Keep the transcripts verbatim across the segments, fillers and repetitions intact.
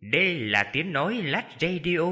Đây là tiếng nói Lách Radio.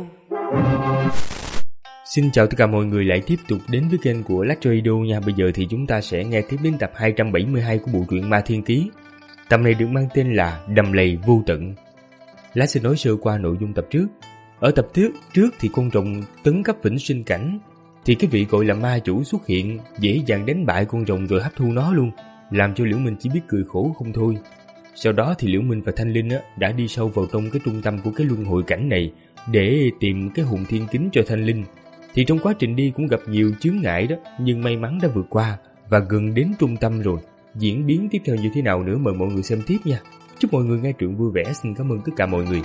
Xin chào tất cả mọi người lại tiếp tục đến với kênh của Lách Radio nha. Bây giờ thì chúng ta sẽ nghe tiếp đến tập hai trăm bảy mươi hai của bộ truyện Ma Thiên Ký. Tập này được mang tên là Đầm Lầy Vô Tận. Lách sẽ nói sơ qua nội dung tập trước. Ở tập trước, trước thì con rồng tấn cấp vĩnh sinh cảnh, thì cái vị gọi là ma chủ xuất hiện, dễ dàng đánh bại con rồng rồi hấp thu nó luôn, làm cho Liễu Minh chỉ biết cười khổ không thôi. Sau đó thì Liễu Minh và Thanh Linh á, đã đi sâu vào trong cái trung tâm của cái luân hồi cảnh này để tìm cái hồn thiên kính cho Thanh Linh. Thì trong quá trình đi cũng gặp nhiều chướng ngại đó, nhưng may mắn đã vượt qua và gần đến trung tâm rồi. Diễn biến tiếp theo như thế nào nữa mời mọi người xem tiếp nha. Chúc mọi người nghe truyện vui vẻ. Xin cảm ơn tất cả mọi người.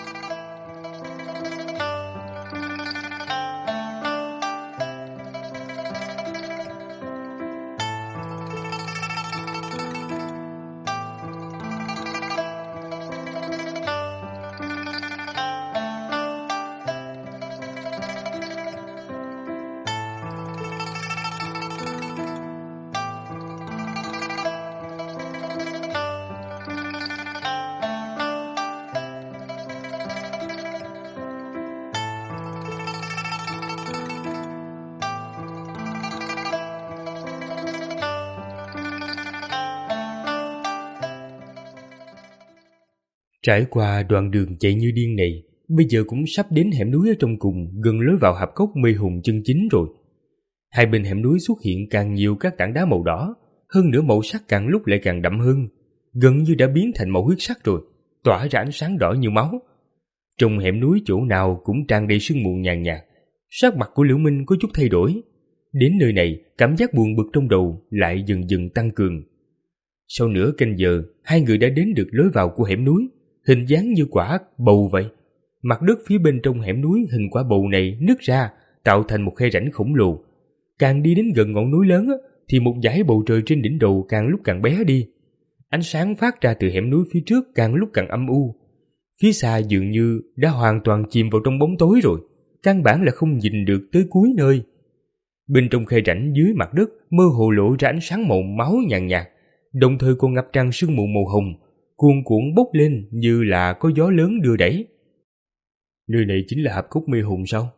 Trải qua đoạn đường chạy như điên này, bây giờ cũng sắp đến hẻm núi ở trong cùng, gần lối vào hạp cốc mê hồn chân chính rồi. Hai bên hẻm núi xuất hiện càng nhiều các tảng đá màu đỏ, hơn nữa màu sắc càng lúc lại càng đậm hơn, gần như đã biến thành màu huyết sắc rồi, tỏa ra ánh sáng đỏ như máu. Trong hẻm núi chỗ nào cũng tràn đầy sương mù nhàn nhạt, sắc mặt của Liễu Minh có chút thay đổi. Đến nơi này, cảm giác buồn bực trong đầu lại dần dần tăng cường. Sau nửa canh giờ, hai người đã đến được lối vào của hẻm núi. Hình dáng như quả bầu vậy. Mặt đất phía bên trong hẻm núi hình quả bầu này nứt ra, tạo thành một khe rãnh khổng lồ. Càng đi đến gần ngọn núi lớn thì một dải bầu trời trên đỉnh đầu càng lúc càng bé đi. Ánh sáng phát ra từ hẻm núi phía trước càng lúc càng âm u. Phía xa dường như đã hoàn toàn chìm vào trong bóng tối rồi, căn bản là không nhìn được tới cuối nơi. Bên trong khe rãnh dưới mặt đất mơ hồ lộ ra ánh sáng màu máu nhàn nhạt, đồng thời còn ngập tràn sương mù màu hồng, cuồn cuộn bốc lên như là có gió lớn đưa đẩy. Nơi này chính là hạp cốc mê hồn sao?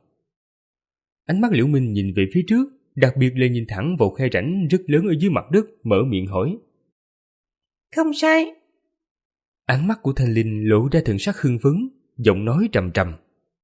Ánh mắt Liễu Minh nhìn về phía trước, đặc biệt là nhìn thẳng vào khe rãnh rất lớn ở dưới mặt đất, mở miệng hỏi. Không sai. Ánh mắt của Thanh Linh lộ ra thần sắc hưng phấn, giọng nói trầm trầm.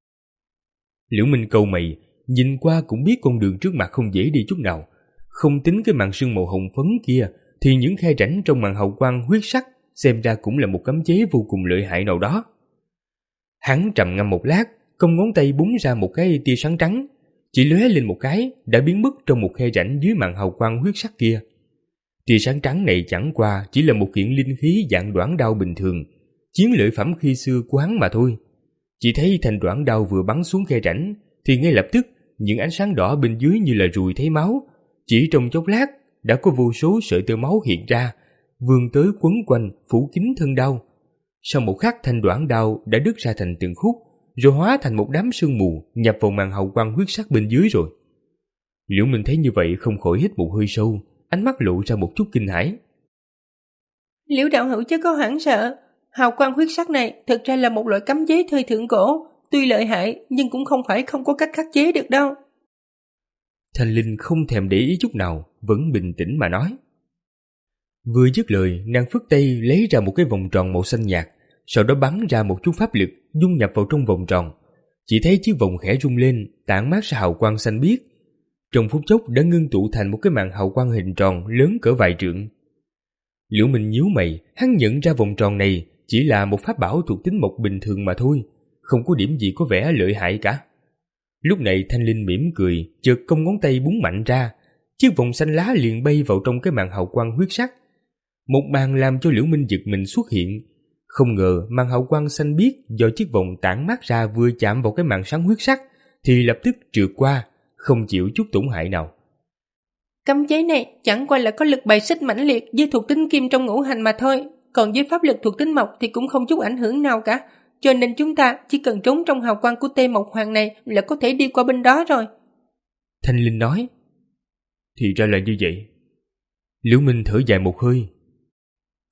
Liễu Minh cau mày, nhìn qua cũng biết con đường trước mặt không dễ đi chút nào. Không tính cái màn sương màu hồng phấn kia, thì những khe rãnh trong màn hào quang huyết sắc xem ra cũng là một cấm chế vô cùng lợi hại nào đó. Hắn trầm ngâm một lát, cong ngón tay búng ra một cái tia sáng trắng, chỉ lóe lên một cái đã biến mất trong một khe rãnh dưới màn hào quang huyết sắc kia. Tia sáng trắng này chẳng qua chỉ là một kiện linh khí dạng đoản đao bình thường, chiến lợi phẩm khi xưa của hắn mà thôi. Chỉ thấy thanh đoản đao vừa bắn xuống khe rãnh thì ngay lập tức những ánh sáng đỏ bên dưới như là ruồi thấy máu, chỉ trong chốc lát đã có vô số sợi tơ máu hiện ra, vươn tới quấn quanh phủ kín thân đao. Sau một khắc thanh đoản đao đã đứt ra thành từng khúc, rồi hóa thành một đám sương mù nhập vào màn hào quang huyết sắc bên dưới rồi. Liễu Minh thấy như vậy không khỏi hít một hơi sâu, ánh mắt lộ ra một chút kinh hãi. Liễu đạo hữu chớ có hoảng sợ, hào quang huyết sắc này thực ra là một loại cấm chế thời thượng cổ, tuy lợi hại nhưng cũng không phải không có cách khắc chế được đâu. Thanh Linh không thèm để ý chút nào, vẫn bình tĩnh mà nói. Vừa dứt lời, nàng phất tay lấy ra một cái vòng tròn màu xanh nhạt, sau đó bắn ra một chút pháp lực dung nhập vào trong vòng tròn. Chỉ thấy chiếc vòng khẽ rung lên, tản mát ra hào quang xanh biếc. Trong phút chốc đã ngưng tụ thành một cái màn hào quang hình tròn lớn cỡ vài trượng. Liễu Minh nhíu mày, hắn nhận ra vòng tròn này chỉ là một pháp bảo thuộc tính mộc bình thường mà thôi, không có điểm gì có vẻ lợi hại cả. Lúc này Thanh Linh mỉm cười, chợt cong ngón tay búng mạnh ra, chiếc vòng xanh lá liền bay vào trong cái màn hào quang huyết sắc. Một màn làm cho Liễu Minh giật mình xuất hiện. Không ngờ màn hào quang xanh biếc do chiếc vòng tản mát ra vừa chạm vào cái màn sáng huyết sắc thì lập tức trượt qua, không chịu chút tổn hại nào. Cấm chế này chẳng qua là có lực bài xích mãnh liệt với thuộc tính kim trong ngũ hành mà thôi, còn với pháp lực thuộc tính mộc thì cũng không chút ảnh hưởng nào cả, cho nên chúng ta chỉ cần trốn trong hào quang của Tê Mộc Hoàng này là có thể đi qua bên đó rồi. Thanh Linh nói. Thì ra là như vậy. Liễu Minh thở dài một hơi.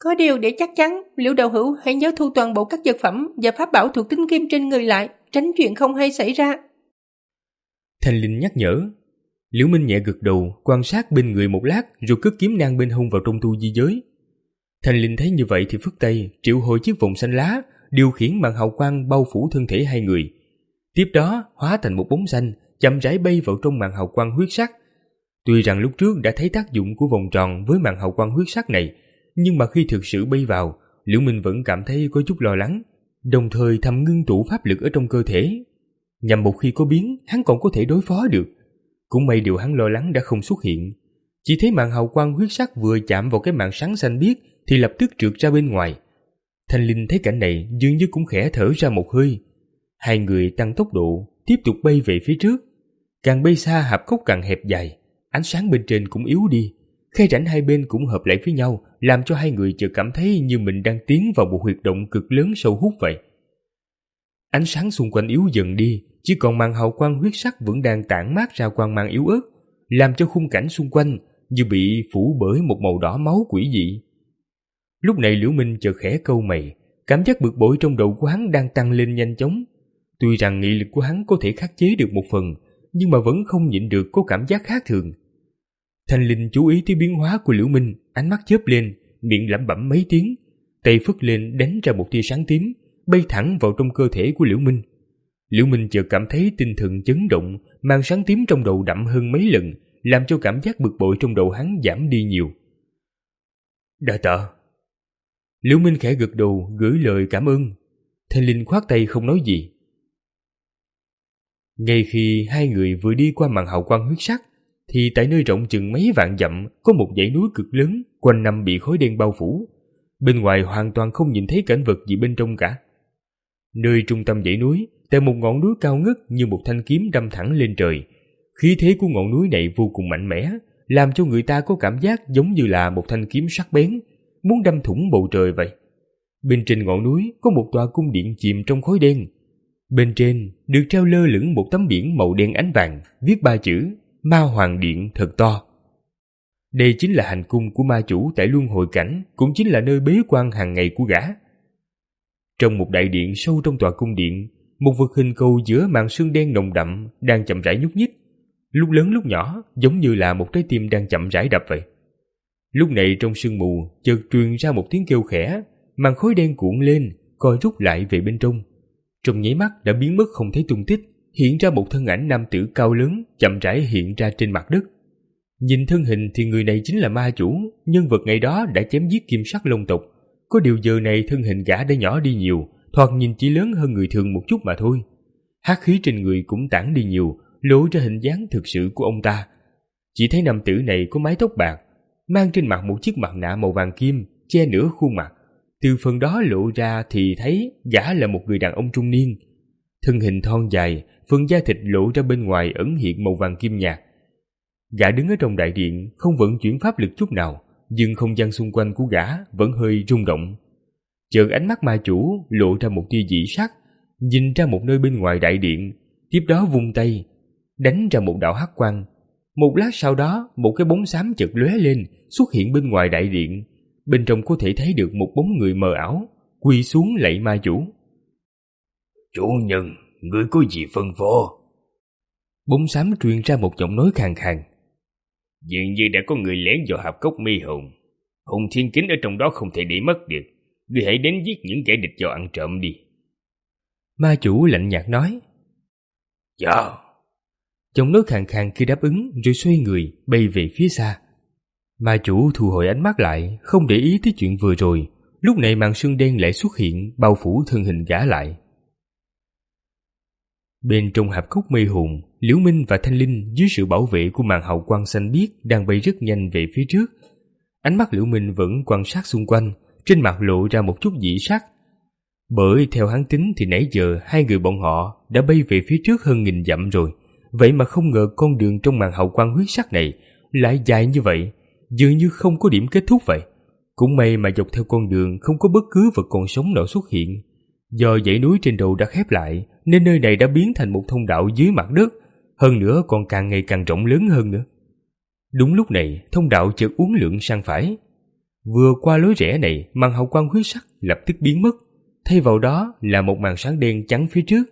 Có điều để chắc chắn, Liễu đạo hữu hãy nhớ thu toàn bộ các vật phẩm và pháp bảo thuộc tính kim trên người lại, tránh chuyện không hay xảy ra. Thanh Linh nhắc nhở. Liễu Minh nhẹ gật đầu, quan sát bên người một lát rồi cất kiếm nang bên hông vào trong tu di giới. Thanh Linh thấy như vậy thì phất tay, triệu hồi chiếc vòng xanh lá, điều khiển màn hào quang bao phủ thân thể hai người. Tiếp đó hóa thành một bóng xanh, chậm rãi bay vào trong màn hào quang huyết sắc. Tuy rằng lúc trước đã thấy tác dụng của vòng tròn với màn hào quang huyết sắc này, nhưng mà khi thực sự bay vào, Liễu Minh vẫn cảm thấy có chút lo lắng, đồng thời thầm ngưng tụ pháp lực ở trong cơ thể, nhằm một khi có biến, hắn còn có thể đối phó được. Cũng may điều hắn lo lắng đã không xuất hiện. Chỉ thấy màn hào quang huyết sắc vừa chạm vào cái màn sáng xanh biếc thì lập tức trượt ra bên ngoài. Thanh Linh thấy cảnh này dường như cũng khẽ thở ra một hơi. Hai người tăng tốc độ, tiếp tục bay về phía trước. Càng bay xa hạp cốc càng hẹp dài, ánh sáng bên trên cũng yếu đi. Khe rãnh hai bên cũng hợp lại với nhau, làm cho hai người chợt cảm thấy như mình đang tiến vào một huyệt động cực lớn sâu hút vậy. Ánh sáng xung quanh yếu dần đi, chỉ còn màn hào quang huyết sắc vẫn đang tản mát ra quang mang yếu ớt, làm cho khung cảnh xung quanh như bị phủ bởi một màu đỏ máu quỷ dị. Lúc này Liễu Minh chợt khẽ cau mày, cảm giác bực bội trong đầu của hắn đang tăng lên nhanh chóng. Tuy rằng nghị lực của hắn có thể khắc chế được một phần, nhưng mà vẫn không nhịn được có cảm giác khác thường. Thanh Linh chú ý tới biến hóa của Liễu Minh, ánh mắt chớp lên, miệng lẩm bẩm mấy tiếng, tay phất lên đánh ra một tia sáng tím, bay thẳng vào trong cơ thể của Liễu Minh. Liễu Minh chợt cảm thấy tinh thần chấn động, màn sáng tím trong đầu đậm hơn mấy lần, làm cho cảm giác bực bội trong đầu hắn giảm đi nhiều. Đa tạ. Liễu Minh khẽ gật đầu gửi lời cảm ơn. Thanh Linh khoát tay không nói gì. Ngay khi hai người vừa đi qua màn hào quang huyết sắc, thì tại nơi rộng chừng mấy vạn dặm có một dãy núi cực lớn, quanh năm bị khói đen bao phủ. Bên ngoài hoàn toàn không nhìn thấy cảnh vật gì bên trong cả. Nơi trung tâm dãy núi, tại một ngọn núi cao ngất như một thanh kiếm đâm thẳng lên trời. Khí thế của ngọn núi này vô cùng mạnh mẽ, làm cho người ta có cảm giác giống như là một thanh kiếm sắc bén, muốn đâm thủng bầu trời vậy. Bên trên ngọn núi có một tòa cung điện chìm trong khói đen. Bên trên được treo lơ lửng một tấm biển màu đen ánh vàng, viết ba chữ Ma Hoàng Điện thật to. Đây chính là hành cung của ma chủ tại Luân Hồi Cảnh, cũng chính là nơi bế quan hàng ngày của gã. Trong một đại điện sâu trong tòa cung điện, một vật hình cầu giữa màn sương đen nồng đậm đang chậm rãi nhúc nhích, lúc lớn lúc nhỏ, giống như là một trái tim đang chậm rãi đập vậy. Lúc này trong sương mù chợt truyền ra một tiếng kêu khẽ, màn khói đen cuộn lên, co rút lại về bên trong. Trong nháy mắt đã biến mất không thấy tung tích, hiện ra một thân ảnh nam tử cao lớn chậm rãi hiện ra trên mặt đất. Nhìn thân hình thì người này chính là ma chủ, nhân vật ngày đó đã chém giết Kim Sắc Long tộc. Có điều giờ này thân hình gã đã nhỏ đi nhiều, thoạt nhìn chỉ lớn hơn người thường một chút mà thôi. Hắc khí trên người cũng tản đi nhiều, lộ ra hình dáng thực sự của ông ta. Chỉ thấy nam tử này có mái tóc bạc, mang trên mặt một chiếc mặt nạ màu vàng kim che nửa khuôn mặt. Từ phần đó lộ ra thì thấy gã là một người đàn ông trung niên. Thân hình thon dài, phần da thịt lộ ra bên ngoài ẩn hiện màu vàng kim nhạt. Gã đứng ở trong đại điện, không vận chuyển pháp lực chút nào, nhưng không gian xung quanh của gã vẫn hơi rung động. Chợt ánh mắt ma chủ lộ ra một tia dị sắc, nhìn ra một nơi bên ngoài đại điện, tiếp đó vung tay đánh ra một đạo hắc quang. Một lát sau đó, một cái bóng xám chợt lóe lên, xuất hiện bên ngoài đại điện. Bên trong có thể thấy được một bóng người mờ ảo, quỳ xuống lạy ma chủ. Chủ nhân, ngươi có gì phân phó? Bóng xám truyền ra một giọng nói khàn khàn. Dường như đã có người lén vào hạp cốc mi hồn. Hồn thiên kính ở trong đó không thể để mất được. Ngươi hãy đến giết những kẻ địch vào ăn trộm đi. Ma chủ lạnh nhạt nói. Dạ. Giọng nói khàn khàn kia đáp ứng rồi xoay người bay về phía xa. Ma chủ thu hồi ánh mắt lại, không để ý tới chuyện vừa rồi. Lúc này màn sương đen lại xuất hiện, bao phủ thân hình gã lại. Bên trong hạp cốc mê hồn, Liễu Minh và Thanh Linh dưới sự bảo vệ của màn hào quang xanh biếc đang bay rất nhanh về phía trước. Ánh mắt Liễu Minh vẫn quan sát xung quanh, trên mặt lộ ra một chút dị sắc. Bởi theo hắn tính thì nãy giờ hai người bọn họ đã bay về phía trước hơn nghìn dặm rồi. Vậy mà không ngờ con đường trong màn hào quang huyết sắc này lại dài như vậy, dường như không có điểm kết thúc vậy. Cũng may mà dọc theo con đường không có bất cứ vật còn sống nào xuất hiện. Do dãy núi trên đầu đã khép lại nên nơi này đã biến thành một thông đạo dưới mặt đất, hơn nữa còn càng ngày càng rộng lớn hơn nữa. Đúng lúc này thông đạo chợt uốn lượn sang phải. Vừa qua lối rẽ này, màn hào quang huyết sắc lập tức biến mất, thay vào đó là một màn sáng đen chắn phía trước.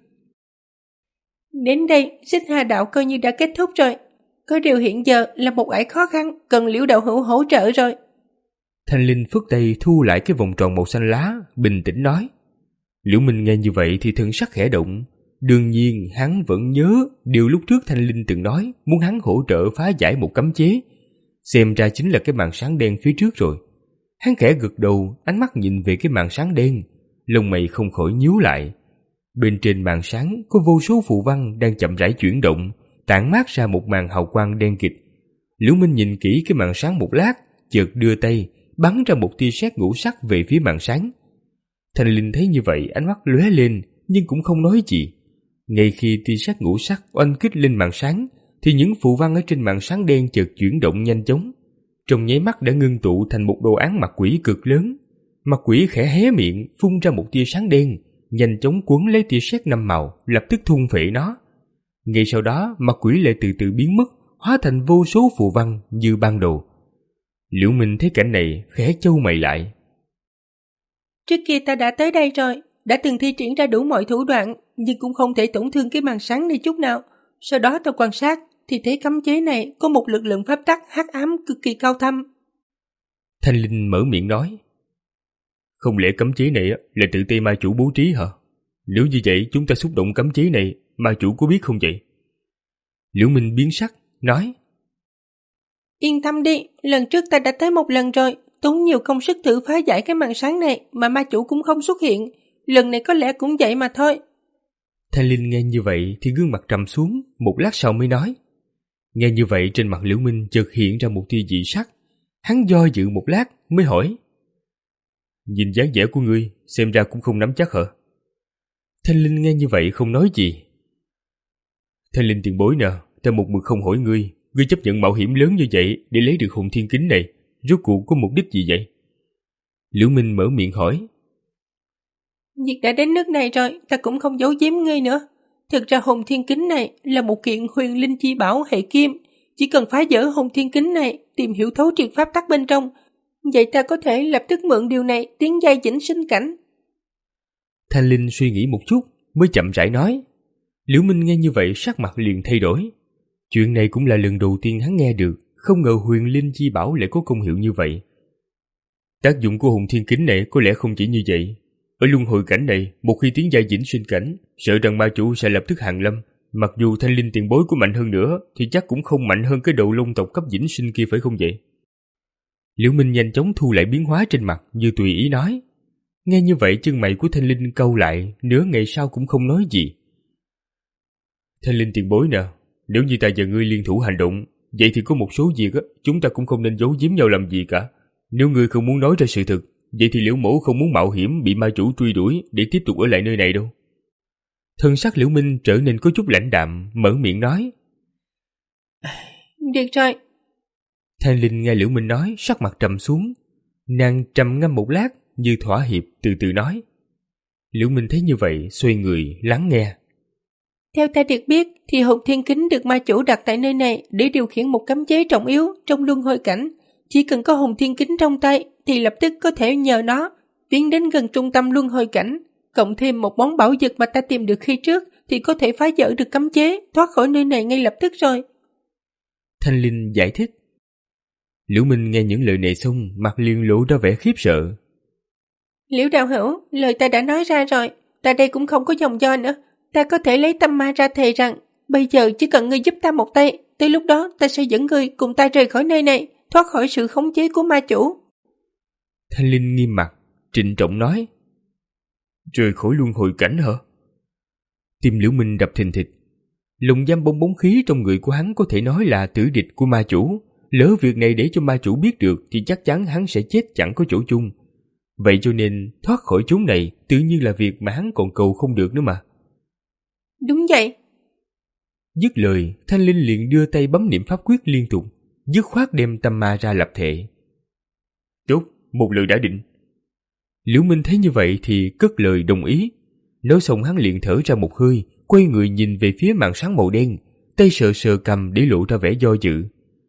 Đến đây, Xích Hà đạo coi như đã kết thúc rồi. Có điều hiện giờ là một ải khó khăn, cần Liễu đạo hữu hỗ trợ rồi. Thanh Linh phất tay thu lại cái vòng tròn màu xanh lá, bình tĩnh nói. Liễu Minh nghe như vậy thì thần sắc khẽ động. Đương nhiên hắn vẫn nhớ điều lúc trước Thanh Linh từng nói, muốn hắn hỗ trợ phá giải một cấm chế. Xem ra chính là cái màn sáng đen phía trước rồi. Hắn khẽ gật đầu, ánh mắt nhìn về cái màn sáng đen, lông mày không khỏi nhíu lại. Bên trên màn sáng có vô số phù văn đang chậm rãi chuyển động, tản mát ra một màn hào quang đen kịt. Liễu Minh nhìn kỹ cái màn sáng một lát, chợt đưa tay bắn ra một tia sét ngũ sắc về phía màn sáng. Thanh Linh thấy như vậy, ánh mắt lóe lên nhưng cũng không nói gì. Ngay khi tia sét ngũ sắc oanh kích lên màn sáng, thì những phù văn ở trên màn sáng đen chợt chuyển động nhanh chóng, trong nháy mắt đã ngưng tụ thành một đồ án mặt quỷ cực lớn. Mặt quỷ khẽ hé miệng, phun ra một tia sáng đen, nhanh chóng cuốn lấy tia sét năm màu, lập tức thôn phệ nó. Ngay sau đó, mặt quỷ lại từ từ biến mất, hóa thành vô số phù văn như ban đầu. Liễu Minh thấy cảnh này, khẽ chau mày lại. Trước kia ta đã tới đây rồi, đã từng thi triển ra đủ mọi thủ đoạn, nhưng cũng không thể tổn thương cái màn sáng này chút nào. Sau đó ta quan sát, thì thấy cấm chế này có một lực lượng pháp tắc hắc ám cực kỳ cao thâm. Thanh Linh mở miệng nói. Không lẽ cấm chế này là tự tay ma chủ bố trí hả? Nếu như vậy chúng ta xúc động cấm chế này, ma chủ có biết không vậy? Liễu Minh biến sắc, nói. Yên tâm đi, lần trước ta đã tới một lần rồi, tốn nhiều công sức thử phá giải cái màn sáng này mà ma chủ cũng không xuất hiện. Lần này có lẽ cũng vậy mà thôi. Thanh Linh nghe như vậy thì gương mặt trầm xuống, một lát sau mới nói. Nghe như vậy trên mặt Liễu Minh chợt hiện ra một tia dị sắc. Hắn do dự một lát mới hỏi. Nhìn dáng vẻ của ngươi, xem ra cũng không nắm chắc hả? Thanh Linh nghe như vậy không nói gì. Thanh Linh tiền bối nè, ta một mực không hỏi ngươi, ngươi chấp nhận mạo hiểm lớn như vậy để lấy được hồn thiên kính này, rốt cuộc có mục đích gì vậy? Liễu Minh mở miệng hỏi. Việc đã đến nước này rồi, ta cũng không giấu giếm ngươi nữa. Thực ra hồn thiên kính này là một kiện huyền linh chi bảo hệ kim, chỉ cần phá vỡ hồn thiên kính này, tìm hiểu thấu triệt pháp tắc bên trong, vậy ta có thể lập tức mượn điều này tiến giai vĩnh sinh cảnh. Thanh Linh suy nghĩ một chút mới chậm rãi nói. Liễu Minh nghe như vậy sắc mặt liền thay đổi. Chuyện này cũng là lần đầu tiên hắn nghe được, không ngờ huyền linh chi bảo lại có công hiệu như vậy. Tác dụng của hồn thiên kính này có lẽ không chỉ như vậy. Ở luân hồi cảnh này, một khi tiến giai vĩnh sinh cảnh, sợ rằng ma chủ sẽ lập tức hàng lâm. Mặc dù Thanh Linh tiền bối của mạnh hơn nữa, thì chắc cũng không mạnh hơn cái đầu long tộc cấp vĩnh sinh kia phải không vậy? Liễu Minh nhanh chóng thu lại biến hóa trên mặt, như tùy ý nói. Nghe như vậy chân mày của Thanh Linh cau lại, nửa ngày sau cũng không nói gì. Thanh Linh tiền bối nè, nếu như ta và ngươi liên thủ hành động, vậy thì có một số việc á, chúng ta cũng không nên giấu giếm nhau làm gì cả. Nếu ngươi không muốn nói ra sự thực, vậy thì Liễu mẫu không muốn mạo hiểm bị ma chủ truy đuổi để tiếp tục ở lại nơi này đâu. Thân sắc Liễu Minh trở nên có chút lãnh đạm, mở miệng nói. Được rồi. Thanh Linh nghe Liễu Minh nói, sắc mặt trầm xuống. Nàng trầm ngâm một lát, như thỏa hiệp từ từ nói. Liễu Minh thấy như vậy, xoay người lắng nghe. Theo ta được biết thì hồn thiên kính được ma chủ đặt tại nơi này để điều khiển một cấm chế trọng yếu trong luân hồi cảnh. Chỉ cần có hồn thiên kính trong tay thì lập tức có thể nhờ nó tiến đến gần trung tâm luân hồi cảnh. Cộng thêm một món bảo vật mà ta tìm được khi trước thì có thể phá vỡ được cấm chế, thoát khỏi nơi này ngay lập tức rồi. Thanh Linh giải thích. Liễu Minh nghe những lời này xong, mặt liền lộ ra vẻ khiếp sợ. Liễu đạo hữu, lời ta đã nói ra rồi, ta đây cũng không có dòng do nữa. Ta có thể lấy tâm ma ra thề rằng, bây giờ chỉ cần ngươi giúp ta một tay, tới lúc đó ta sẽ dẫn ngươi cùng ta rời khỏi nơi này, thoát khỏi sự khống chế của ma chủ. Thanh Linh nghiêm mặt, trịnh trọng nói. Rời khỏi luân hồi cảnh hả? Tim Liễu Minh đập thình thịch. Lồng giam bong bóng khí trong người của hắn có thể nói là tử địch của ma chủ. Lỡ việc này để cho ma chủ biết được thì chắc chắn hắn sẽ chết chẳng có chỗ chung. Vậy cho nên thoát khỏi chốn này tự nhiên là việc mà hắn còn cầu không được nữa mà. Đúng vậy. Dứt lời, Thanh Linh liền đưa tay bấm niệm pháp quyết liên tục, dứt khoát đem tâm ma ra lập thể. Tốt, một lời đã định. Liễu Minh thấy như vậy thì cất lời đồng ý. Nói xong hắn liền thở ra một hơi, quay người nhìn về phía màn sáng màu đen, tay sờ sờ cầm để lộ ra vẻ do dự.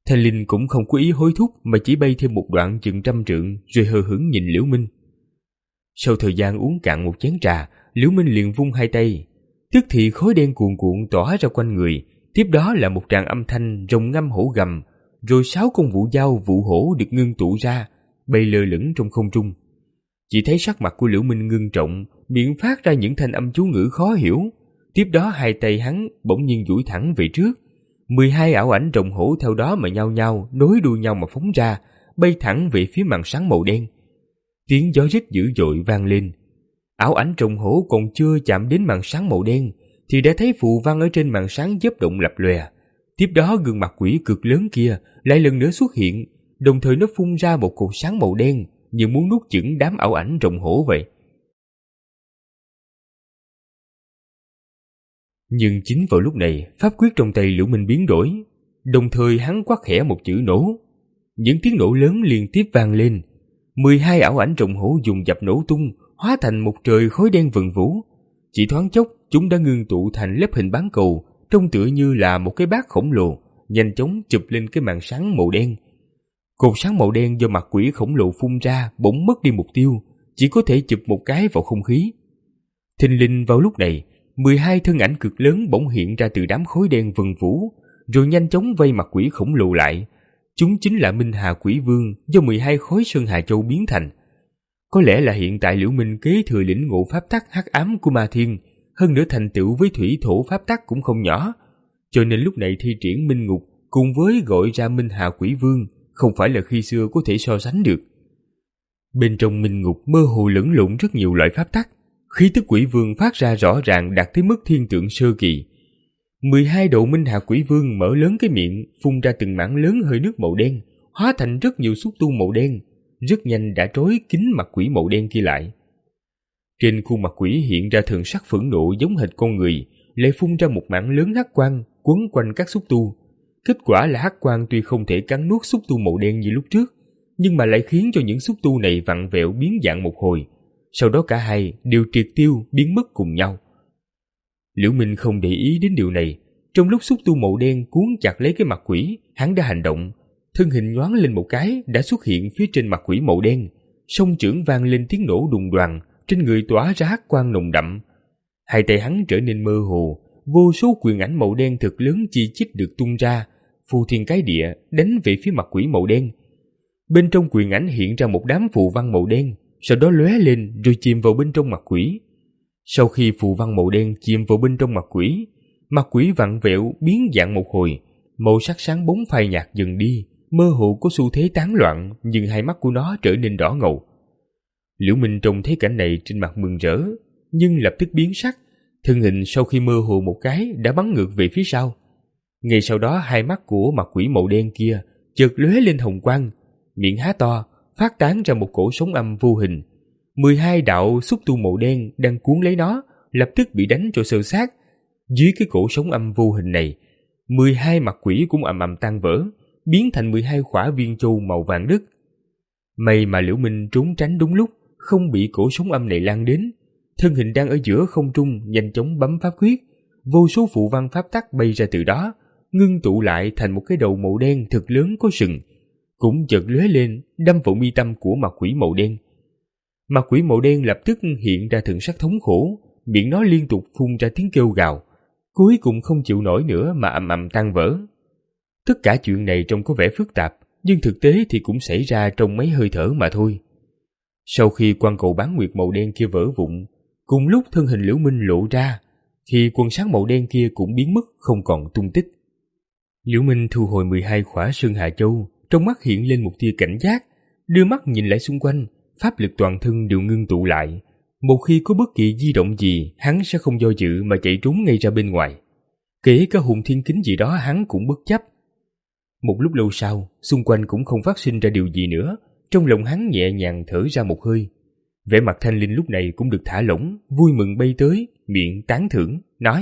Thanh Linh cũng không có ý hối thúc mà chỉ bay thêm một đoạn chừng trăm trượng rồi hờ hững nhìn Liễu Minh. Sau thời gian uống cạn một chén trà, Liễu Minh liền vung hai tay, tức thì khói đen cuồn cuộn tỏa ra quanh người, tiếp đó là một tràng âm thanh rồng ngâm hổ gầm, rồi sáu con vũ dao vũ hổ được ngưng tụ ra, bay lơ lửng trong không trung. Chỉ thấy sắc mặt của Liễu Minh ngưng trọng, miệng phát ra những thanh âm chú ngữ khó hiểu. Tiếp đó hai tay hắn bỗng nhiên duỗi thẳng về trước, mười hai ảo ảnh rồng hổ theo đó mà nhao nhao nối đuôi nhau mà phóng ra, bay thẳng về phía màn sáng màu đen. Tiếng gió rít dữ dội vang lên. Ảo ảnh rồng hổ còn chưa chạm đến màn sáng màu đen thì đã thấy phù văn ở trên màn sáng chớp động lập lòe. Tiếp đó gương mặt quỷ cực lớn kia lại lần nữa xuất hiện, đồng thời nó phun ra một cột sáng màu đen như muốn nuốt chửng đám ảo ảnh rồng hổ vậy. Nhưng chính vào lúc này, pháp quyết trong tay Liễu Minh biến đổi, đồng thời hắn quát khẽ một chữ nổ. Những tiếng nổ lớn liên tiếp vang lên, mười hai ảo ảnh rồng hổ dùng dập nổ tung, hóa thành một trời khói đen vần vũ. Chỉ thoáng chốc, chúng đã ngưng tụ thành lớp hình bán cầu, trông tựa như là một cái bát khổng lồ, nhanh chóng chụp lên cái màn sáng màu đen. Cột sáng màu đen do mặt quỷ khổng lồ phun ra bỗng mất đi mục tiêu, chỉ có thể chụp một cái vào không khí. Thình lình vào lúc này, mười hai thân ảnh cực lớn bỗng hiện ra từ đám khói đen vần vũ, rồi nhanh chóng vây mặt quỷ khổng lồ lại. Chúng chính là Minh Hà Quỷ Vương do mười hai khối Sơn Hà Châu biến thành. Có lẽ là hiện tại Liễu Minh kế thừa lĩnh ngộ pháp tắc hắc ám của Ma Thiên, hơn nữa thành tựu với thủy thổ pháp tắc cũng không nhỏ, cho nên lúc này thi triển Minh Ngục cùng với gọi ra Minh Hà Quỷ Vương không phải là khi xưa có thể so sánh được. Bên trong Minh Ngục mơ hồ lẫn lộn rất nhiều loại pháp tắc, khí tức Quỷ Vương phát ra rõ ràng đạt tới mức thiên tượng sơ kỳ. mười hai đầu Minh Hà Quỷ Vương mở lớn cái miệng, phun ra từng mảng lớn hơi nước màu đen, hóa thành rất nhiều xúc tu màu đen, rất nhanh đã trói kín mặt quỷ màu đen kia lại. Trên khuôn mặt quỷ hiện ra thần sắc phẫn nộ giống hệt con người, lại phun ra một mảng lớn hắc quang quấn quanh các xúc tu. Kết quả là hắc quang tuy không thể cắn nuốt xúc tu màu đen như lúc trước, nhưng mà lại khiến cho những xúc tu này vặn vẹo biến dạng một hồi, sau đó cả hai đều triệt tiêu biến mất cùng nhau. Liễu Minh không để ý đến điều này, trong lúc xúc tu màu đen cuốn chặt lấy cái mặt quỷ, hắn đã hành động, thân hình nhoáng lên một cái đã xuất hiện phía trên mặt quỷ màu đen, song chưởng vang lên tiếng nổ đùng đoàng, trên người tỏa ra hắc quang nồng đậm. Hai tay hắn trở nên mơ hồ, vô số quyền ảnh màu đen thực lớn chi chít được tung ra, phù thiên cái địa đánh về phía mặt quỷ màu đen. Bên trong quyền ảnh hiện ra một đám phù văn màu đen, sau đó lóe lên rồi chìm vào bên trong mặt quỷ. Sau khi phù văn màu đen chìm vào bên trong mặt quỷ, mặt quỷ vặn vẹo biến dạng một hồi, màu sắc sáng bóng phai nhạt dần đi, mơ hồ có xu thế tán loạn, nhưng hai mắt của nó trở nên đỏ ngầu. Liễu Minh trông thấy cảnh này trên mặt mừng rỡ, nhưng lập tức biến sắc, thân hình sau khi mơ hồ một cái đã bắn ngược về phía sau. Ngay sau đó hai mắt của mặt quỷ màu đen kia chợt lóe lên hồng quang, miệng há to, phát tán ra một cổ sóng âm vô hình. mười hai đạo xúc tu màu đen đang cuốn lấy nó lập tức bị đánh cho sơ sát. Dưới cái cổ sóng âm vô hình này, mười hai mặt quỷ cũng ầm ầm tan vỡ, biến thành mười hai khỏa viên châu màu vàng đất. May mà Liễu Minh trốn tránh đúng lúc, không bị cổ sóng âm này lan đến. Thân hình đang ở giữa không trung nhanh chóng bấm pháp quyết, vô số phù văn pháp tắc bay ra từ đó, ngưng tụ lại thành một cái đầu màu đen thật lớn có sừng, cũng chợt lóe lên đâm vào mi tâm của mặt quỷ màu đen. Mặt quỷ màu đen lập tức hiện ra thần sắc thống khổ, miệng nó liên tục phun ra tiếng kêu gào, cuối cùng không chịu nổi nữa mà ầm ầm tan vỡ. Tất cả chuyện này trông có vẻ phức tạp, nhưng thực tế thì cũng xảy ra trong mấy hơi thở mà thôi. Sau khi quang cầu bán nguyệt màu đen kia vỡ vụn, cùng lúc thân hình Liễu Minh lộ ra, thì quần sáng màu đen kia cũng biến mất không còn tung tích. Liễu Minh thu hồi mười hai khỏa Sơn Hà Châu, trong mắt hiện lên một tia cảnh giác, đưa mắt nhìn lại xung quanh, pháp lực toàn thân đều ngưng tụ lại. Một khi có bất kỳ di động gì, hắn sẽ không do dự mà chạy trốn ngay ra bên ngoài. Kể cả hồn thiên kính gì đó hắn cũng bất chấp. Một lúc lâu sau, xung quanh cũng không phát sinh ra điều gì nữa, trong lòng hắn nhẹ nhàng thở ra một hơi. Vẻ mặt Thanh Linh lúc này cũng được thả lỏng, vui mừng bay tới, miệng tán thưởng, nói: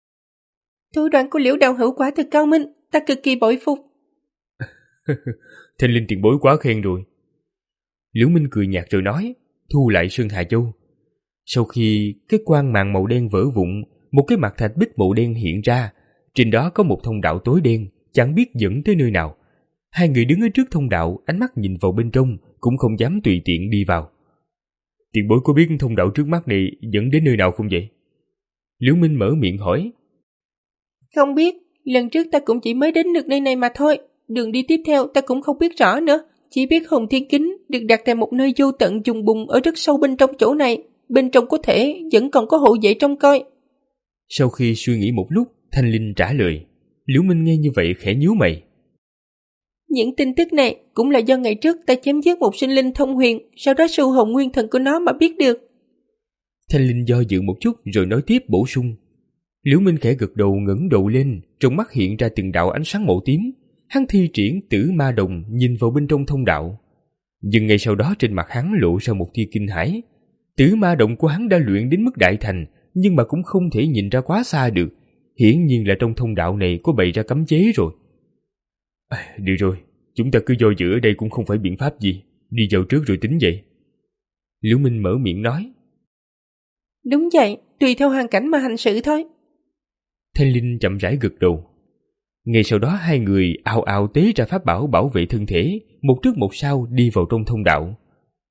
Thủ đoạn của Liễu đạo hữu quả thực cao minh, ta cực kỳ bội phục. Thanh Linh tiền bối quá khen rồi. Liễu Minh cười nhạt rồi nói, thu lại Sơn Hà Châu. Sau khi cái quang màn màu đen vỡ vụn, một cái mặt thạch bích màu đen hiện ra, trên đó có một thông đạo tối đen, chẳng biết dẫn tới nơi nào. Hai người đứng ở trước thông đạo, ánh mắt nhìn vào bên trong, cũng không dám tùy tiện đi vào. Tiền bối có biết thông đạo trước mắt này dẫn đến nơi nào không vậy? Liễu Minh mở miệng hỏi. Không biết, lần trước ta cũng chỉ mới đến được nơi này mà thôi. Đường đi tiếp theo ta cũng không biết rõ nữa. Chỉ biết Hồng Thiên Kính được đặt tại một nơi vô tận trùng bùng ở rất sâu bên trong chỗ này. Bên trong có thể vẫn còn có hộ vệ trông coi. Sau khi suy nghĩ một lúc, Thanh Linh trả lời. Liễu Minh nghe như vậy khẽ nhíu mày. Những tin tức này cũng là do ngày trước ta chém giết một sinh linh thông huyền, sau đó sư hồn nguyên thần của nó mà biết được. Thanh Linh do dự một chút rồi nói tiếp bổ sung. Liễu Minh khẽ gật đầu ngẩng đầu lên, trong mắt hiện ra từng đạo ánh sáng màu tím. Hắn thi triển Tử Ma Đồng nhìn vào bên trong thông đạo. Nhưng ngay sau đó trên mặt hắn lộ ra một tia kinh hãi. Tử Ma Đồng của hắn đã luyện đến mức đại thành, nhưng mà cũng không thể nhìn ra quá xa được. Hiển nhiên là trong thông đạo này có bày ra cấm chế rồi. À, được rồi, chúng ta cứ do dự ở đây cũng không phải biện pháp gì. Đi vào trước rồi tính vậy. Liễu Minh mở miệng nói. Đúng vậy, tùy theo hoàn cảnh mà hành sự thôi. Thanh Linh chậm rãi gật đầu. Ngay sau đó hai người ào ào tế ra pháp bảo bảo vệ thân thể, một trước một sau đi vào trong thông đạo.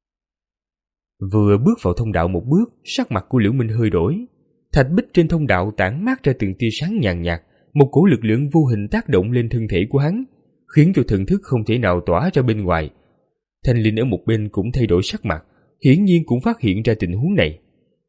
Vừa bước vào thông đạo một bước, sắc mặt của Liễu Minh hơi đổi. Thạch bích trên thông đạo tản mát ra từng tia sáng nhàn nhạt, một cổ lực lượng vô hình tác động lên thân thể của hắn, khiến cho thần thức không thể nào tỏa ra bên ngoài. Thanh Linh ở một bên cũng thay đổi sắc mặt, hiển nhiên cũng phát hiện ra tình huống này.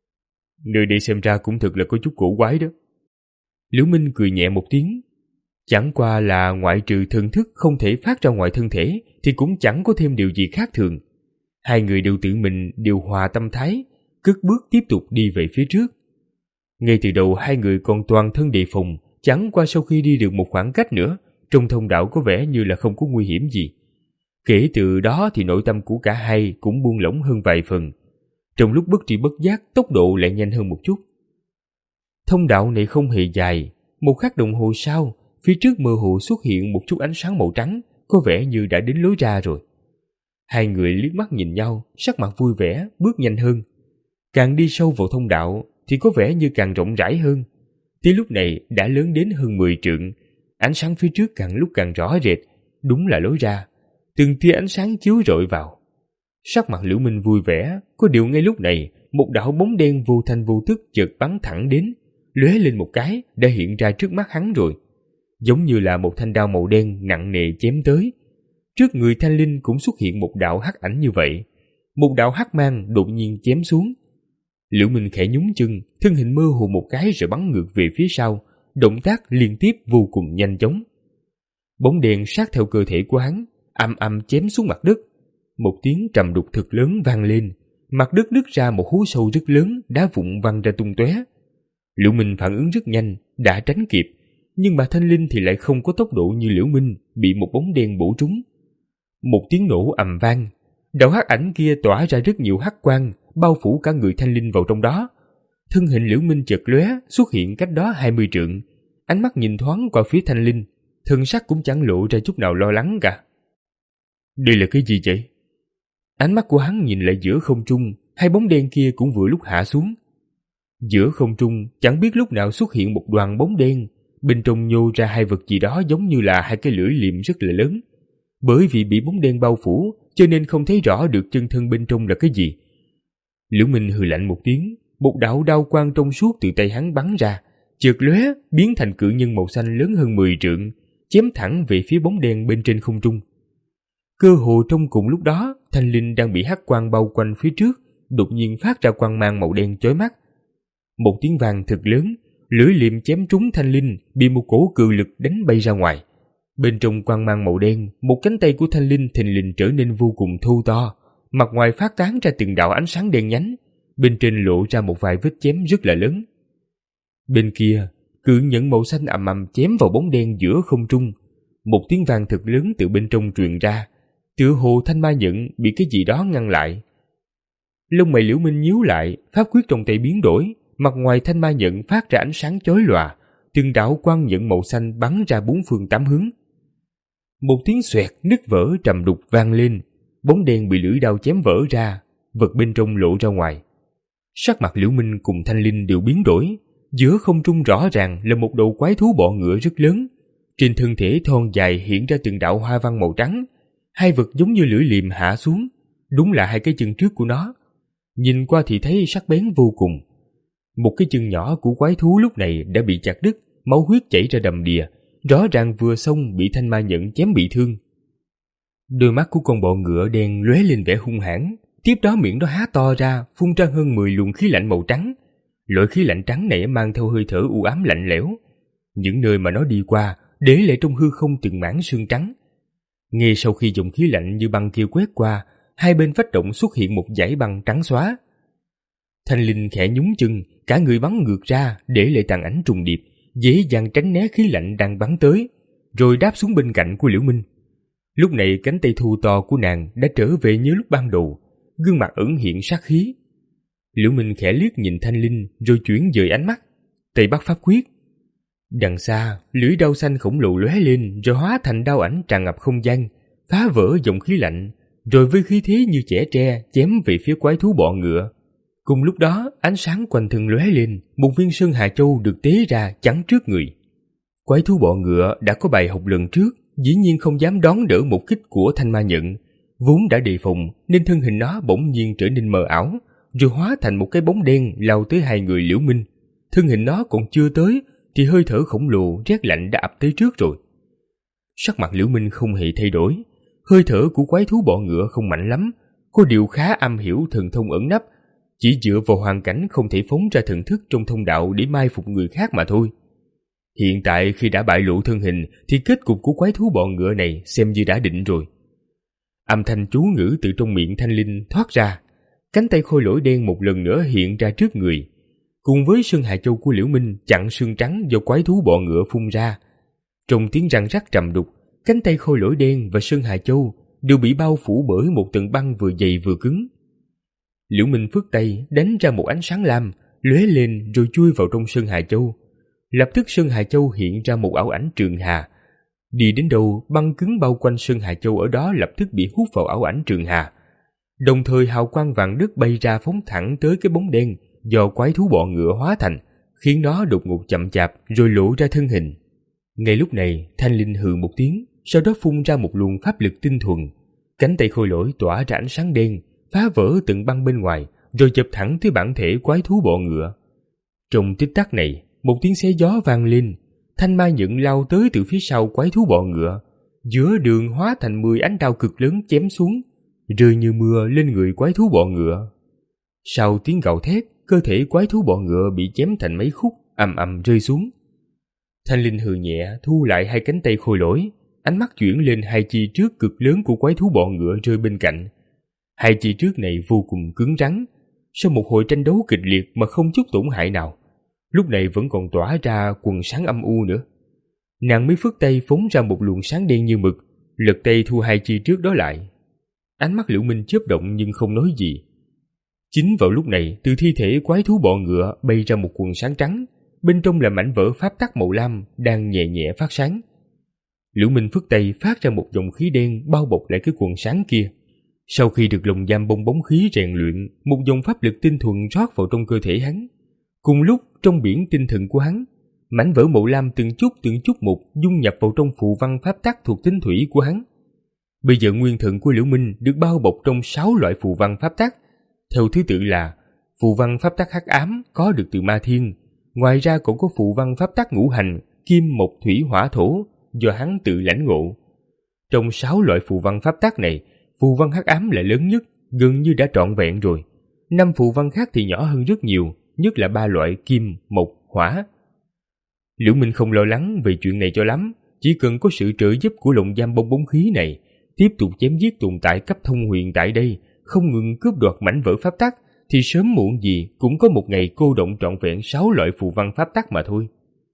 Nơi đây xem ra cũng thật là có chút cổ quái đó. Liễu Minh cười nhẹ một tiếng. Chẳng qua là ngoại trừ thần thức không thể phát ra ngoài thân thể thì cũng chẳng có thêm điều gì khác thường. Hai người đều tự mình điều hòa tâm thái, cất bước tiếp tục đi về phía trước. Ngay từ đầu hai người còn toàn thân đề phòng, chẳng qua sau khi đi được một khoảng cách nữa, trong thông đạo có vẻ như là không có nguy hiểm gì. Kể từ đó thì nội tâm của cả hai cũng buông lỏng hơn vài phần. Trong lúc bất tri bất giác, tốc độ lại nhanh hơn một chút. Thông đạo này không hề dài, một khắc đồng hồ sau, phía trước mơ hồ xuất hiện một chút ánh sáng màu trắng, có vẻ như đã đến lối ra rồi. Hai người liếc mắt nhìn nhau, sắc mặt vui vẻ, bước nhanh hơn. Càng đi sâu vào thông đạo thì có vẻ như càng rộng rãi hơn. Tới lúc này đã lớn đến hơn mười trượng, ánh sáng phía trước càng lúc càng rõ rệt, đúng là lối ra. Từng tia ánh sáng chiếu rọi vào. Sắc mặt Liễu Minh vui vẻ, có điều ngay lúc này, một đạo bóng đen vô thanh vô tức chợt bắn thẳng đến, lóe lên một cái đã hiện ra trước mắt hắn rồi. Giống như là một thanh đao màu đen nặng nề chém tới. Trước người Thanh Linh cũng xuất hiện một đạo hắc ảnh như vậy. Một đạo hắc mang đột nhiên chém xuống. Liễu Minh khẽ nhún chân, thân hình mơ hồ một cái rồi bắn ngược về phía sau, động tác liên tiếp vô cùng nhanh chóng. Bóng đen sát theo cơ thể của hắn, ầm ầm chém xuống mặt đất. Một tiếng trầm đục thật lớn vang lên, mặt đất nứt ra một hố sâu rất lớn, đá vụn văng ra tung tóe. Liễu Minh phản ứng rất nhanh, đã tránh kịp, nhưng mà Thanh Linh thì lại không có tốc độ như Liễu Minh, bị một bóng đen bổ trúng. Một tiếng nổ ầm vang, đạo hắc ảnh kia tỏa ra rất nhiều hắc quang, bao phủ cả người Thanh Linh vào trong đó. Thân hình Liễu Minh chợt lóe, xuất hiện cách đó hai mươi trượng, ánh mắt nhìn thoáng qua phía Thanh Linh, thân sắc cũng chẳng lộ ra chút nào lo lắng cả. Đây là cái gì vậy? Ánh mắt của hắn nhìn lại giữa không trung, hai bóng đen kia cũng vừa lúc hạ xuống. Giữa không trung chẳng biết lúc nào xuất hiện một đoàn bóng đen, bên trong nhô ra hai vật gì đó giống như là hai cái lưỡi liềm rất là lớn. Bởi vì bị bóng đen bao phủ, cho nên không thấy rõ được chân thân bên trong là cái gì. Liễu Minh hừ lạnh một tiếng, một đạo đao quang trong suốt từ tay hắn bắn ra, chợt lóe biến thành cự nhân màu xanh lớn hơn mười trượng, chém thẳng về phía bóng đen bên trên không trung. Cơ hồ trong cùng lúc đó, Thanh Linh đang bị hắc quang bao quanh phía trước, đột nhiên phát ra quang mang màu đen chói mắt. Một tiếng vang thật lớn, lưỡi liềm chém trúng Thanh Linh, bị một cổ cự lực đánh bay ra ngoài. Bên trong quang mang màu đen, một cánh tay của Thanh Linh thình lình trở nên vô cùng thô to, mặt ngoài phát tán ra từng đạo ánh sáng đen nhánh, bên trên lộ ra một vài vết chém rất là lớn. Bên kia, cự nhẫn màu xanh ầm ầm chém vào bóng đen giữa không trung, một tiếng vang thật lớn từ bên trong truyền ra, tựa hồ thanh ma nhẫn bị cái gì đó ngăn lại. Lông mày Liễu Minh nhíu lại, pháp quyết trong tay biến đổi, mặt ngoài thanh ma nhẫn phát ra ánh sáng chói lòa, từng đạo quang nhẫn màu xanh bắn ra bốn phương tám hướng. Một tiếng xoẹt nứt vỡ trầm đục vang lên, bóng đen bị lưỡi đao chém vỡ ra, vật bên trong lộ ra ngoài. Sắc mặt Liễu Minh cùng Thanh Linh đều biến đổi, giữa không trung rõ ràng là một đầu quái thú bọ ngựa rất lớn, Trên thân thể thon dài hiện ra từng đạo hoa văn màu trắng, hai vật giống như lưỡi liềm hạ xuống, đúng là hai cái chân trước của nó. Nhìn qua thì thấy sắc bén vô cùng. Một cái chân nhỏ của quái thú lúc này đã bị chặt đứt, máu huyết chảy ra đầm đìa, rõ ràng vừa xong bị thanh ma nhẫn chém bị thương. Đôi mắt của con bọ ngựa đen lóe lên vẻ hung hãn, tiếp đó miệng nó há to ra, phun ra hơn mười luồng khí lạnh màu trắng. Loại khí lạnh trắng này mang theo hơi thở u ám lạnh lẽo. Những nơi mà nó đi qua để lại trong hư không từng mảng sương trắng. Ngay sau khi dòng khí lạnh như băng kia quét qua, hai bên vách động xuất hiện một dải băng trắng xóa. Thanh Linh khẽ nhún chân, cả người bắn ngược ra để lại tàn ảnh trùng điệp, dễ dàng tránh né khí lạnh đang bắn tới, rồi đáp xuống bên cạnh của Liễu Minh. Lúc này cánh tay thu to của nàng đã trở về như lúc ban đầu, gương mặt ẩn hiện sát khí. Liễu Minh khẽ liếc nhìn Thanh Linh rồi chuyển dời ánh mắt, tay bắt pháp quyết. Đằng xa, lưỡi đao xanh khổng lồ lóe lên rồi hóa thành đao ảnh tràn ngập không gian, phá vỡ dòng khí lạnh, rồi với khí thế như chẻ tre chém về phía quái thú bọ ngựa. Cùng lúc đó, ánh sáng quanh thân lóe lên, một viên sơn hà châu được tế ra chắn trước người. Quái thú bọ ngựa đã có bài học lần trước, dĩ nhiên không dám đón đỡ một kích của thanh ma nhẫn, vốn đã đề phòng nên thân hình nó bỗng nhiên trở nên mờ ảo, rồi hóa thành một cái bóng đen lao tới hai người Liễu Minh. Thân hình nó còn chưa tới thì hơi thở khổng lồ rét lạnh đã ập tới trước rồi. Sắc mặt Liễu Minh không hề thay đổi, hơi thở của quái thú bọ ngựa không mạnh lắm, có điều khá am hiểu thần thông ẩn nấp, chỉ dựa vào hoàn cảnh không thể phóng ra thần thức trong thông đạo để mai phục người khác mà thôi. Hiện tại khi đã bại lộ thân hình thì kết cục của quái thú bọ ngựa này xem như đã định rồi. Âm thanh chú ngữ từ trong miệng Thanh Linh thoát ra, cánh tay khôi lỗi đen một lần nữa hiện ra trước người, cùng với sơn hà châu của Liễu Minh chặn sương trắng do quái thú bọ ngựa phun ra. Trong tiếng răng rắc trầm đục, cánh tay khôi lỗi đen và sơn hà châu đều bị bao phủ bởi một tầng băng vừa dày vừa cứng. Liễu Minh phất tay đánh ra một ánh sáng lam, lóe lên rồi chui vào trong sơn hà châu. Lập tức sơn hà châu hiện ra một ảo ảnh trường hà. Đi đến đâu, băng cứng bao quanh sơn hà châu ở đó lập tức bị hút vào ảo ảnh trường hà. Đồng thời hào quang vàng đất bay ra phóng thẳng tới cái bóng đen do quái thú bọ ngựa hóa thành, khiến nó đột ngột chậm chạp rồi lộ ra thân hình. Ngay lúc này, Thanh Linh hừ một tiếng, sau đó phun ra một luồng pháp lực tinh thuần. Cánh tay khôi lỗi tỏa ra ánh sáng đen, phá vỡ từng băng bên ngoài, rồi chụp thẳng tới bản thể quái thú bọ ngựa. Trong tích tắc này, một tiếng xé gió vang lên, thanh ma nhẫn lao tới từ phía sau quái thú bọ ngựa, giữa đường hóa thành mười ánh đao cực lớn chém xuống, rơi như mưa lên người quái thú bọ ngựa. Sau tiếng gào thét, cơ thể quái thú bọ ngựa bị chém thành mấy khúc, ầm ầm rơi xuống. Thanh Linh hừ nhẹ thu lại hai cánh tay khôi lỗi, ánh mắt chuyển lên hai chi trước cực lớn của quái thú bọ ngựa rơi bên cạnh. Hai chi trước này vô cùng cứng rắn, sau một hồi tranh đấu kịch liệt mà không chút tổn hại nào, lúc này vẫn còn tỏa ra quần sáng âm u nữa. Nàng mới phất tay phóng ra một luồng sáng đen như mực, lật tay thu hai chi trước đó lại. Ánh mắt Liễu Minh chớp động nhưng không nói gì. Chính vào lúc này, từ thi thể quái thú bọ ngựa bay ra một quần sáng trắng, bên trong là mảnh vỡ pháp tắc màu lam đang nhẹ nhẹ phát sáng. Liễu Minh phất tay phát ra một dòng khí đen bao bọc lại cái quần sáng kia. Sau khi được lồng giam bong bóng khí rèn luyện, một dòng pháp lực tinh thuần rót vào trong cơ thể hắn. Cùng lúc trong biển tinh thần của hắn, mảnh vỡ màu lam từng chút từng chút một dung nhập vào trong phù văn pháp tắc thuộc tính thủy của hắn. Bây giờ nguyên thần của Liễu Minh được bao bọc trong sáu loại phù văn pháp tắc, theo thứ tự là phù văn pháp tắc hắc ám có được từ Ma Thiên, ngoài ra còn có phù văn pháp tắc ngũ hành kim mộc thủy hỏa thổ do hắn tự lãnh ngộ. Trong sáu loại phù văn pháp tắc này, phù văn hắc ám là lớn nhất, gần như đã trọn vẹn rồi. Năm phù văn khác thì nhỏ hơn rất nhiều, nhất là ba loại kim, mộc, hỏa. Liễu Minh không lo lắng về chuyện này cho lắm, chỉ cần có sự trợ giúp của lồng giam bong bóng khí này, tiếp tục chém giết tồn tại cấp thông huyền tại đây, không ngừng cướp đoạt mảnh vỡ pháp tắc, thì sớm muộn gì cũng có một ngày cô động trọn vẹn sáu loại phù văn pháp tắc mà thôi.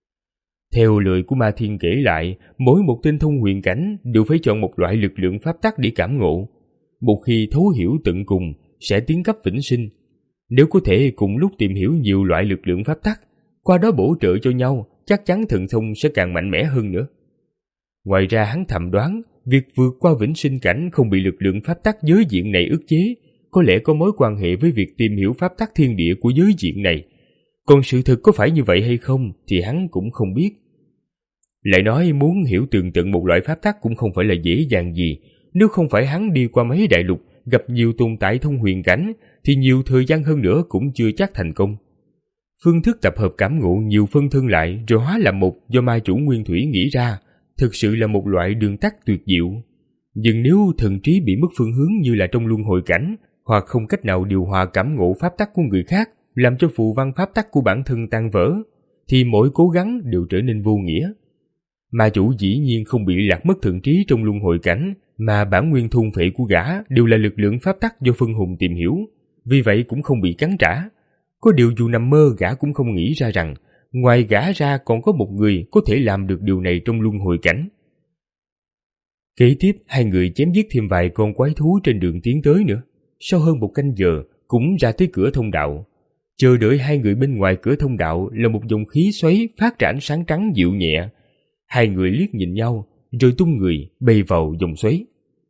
Theo lời của Ma Thiên kể lại, mỗi một tên thông huyền cảnh đều phải chọn một loại lực lượng pháp tắc để cảm ngộ. Một khi thấu hiểu tận cùng, sẽ tiến cấp vĩnh sinh. Nếu có thể cùng lúc tìm hiểu nhiều loại lực lượng pháp tắc, qua đó bổ trợ cho nhau, chắc chắn thần thông sẽ càng mạnh mẽ hơn nữa. Ngoài ra hắn thầm đoán, việc vượt qua vĩnh sinh cảnh không bị lực lượng pháp tắc giới diện này ức chế, có lẽ có mối quan hệ với việc tìm hiểu pháp tắc thiên địa của giới diện này. Còn sự thực có phải như vậy hay không thì hắn cũng không biết. Lại nói muốn hiểu tường tận một loại pháp tắc cũng không phải là dễ dàng gì. Nếu không phải hắn đi qua mấy đại lục, gặp nhiều tồn tại thông huyền cảnh, thì nhiều thời gian hơn nữa cũng chưa chắc thành công. Phương thức tập hợp cảm ngộ nhiều phân thân lại rồi hóa làm một do ma chủ Nguyên Thủy nghĩ ra, thực sự là một loại đường tắt tuyệt diệu. Nhưng nếu thần trí bị mất phương hướng như là trong luân hồi cảnh, hoặc không cách nào điều hòa cảm ngộ pháp tắc của người khác, làm cho phù văn pháp tắc của bản thân tan vỡ, thì mỗi cố gắng đều trở nên vô nghĩa. Ma chủ dĩ nhiên không bị lạc mất thần trí trong luân hồi cảnh, mà bản nguyên thôn phệ của gã đều là lực lượng pháp tắc do phân hồn tìm hiểu, vì vậy cũng không bị cắn trả. Có điều dù nằm mơ gã cũng không nghĩ ra rằng, ngoài gã ra còn có một người có thể làm được điều này trong luân hồi cảnh. Kế tiếp, hai người chém giết thêm vài con quái thú trên đường tiến tới nữa. Sau hơn một canh giờ, cũng ra tới cửa thông đạo. Chờ đợi hai người bên ngoài cửa thông đạo là một dòng khí xoáy phát ra ánh sáng trắng dịu nhẹ. Hai người liếc nhìn nhau, rồi tung người bay vào dòng xoáy.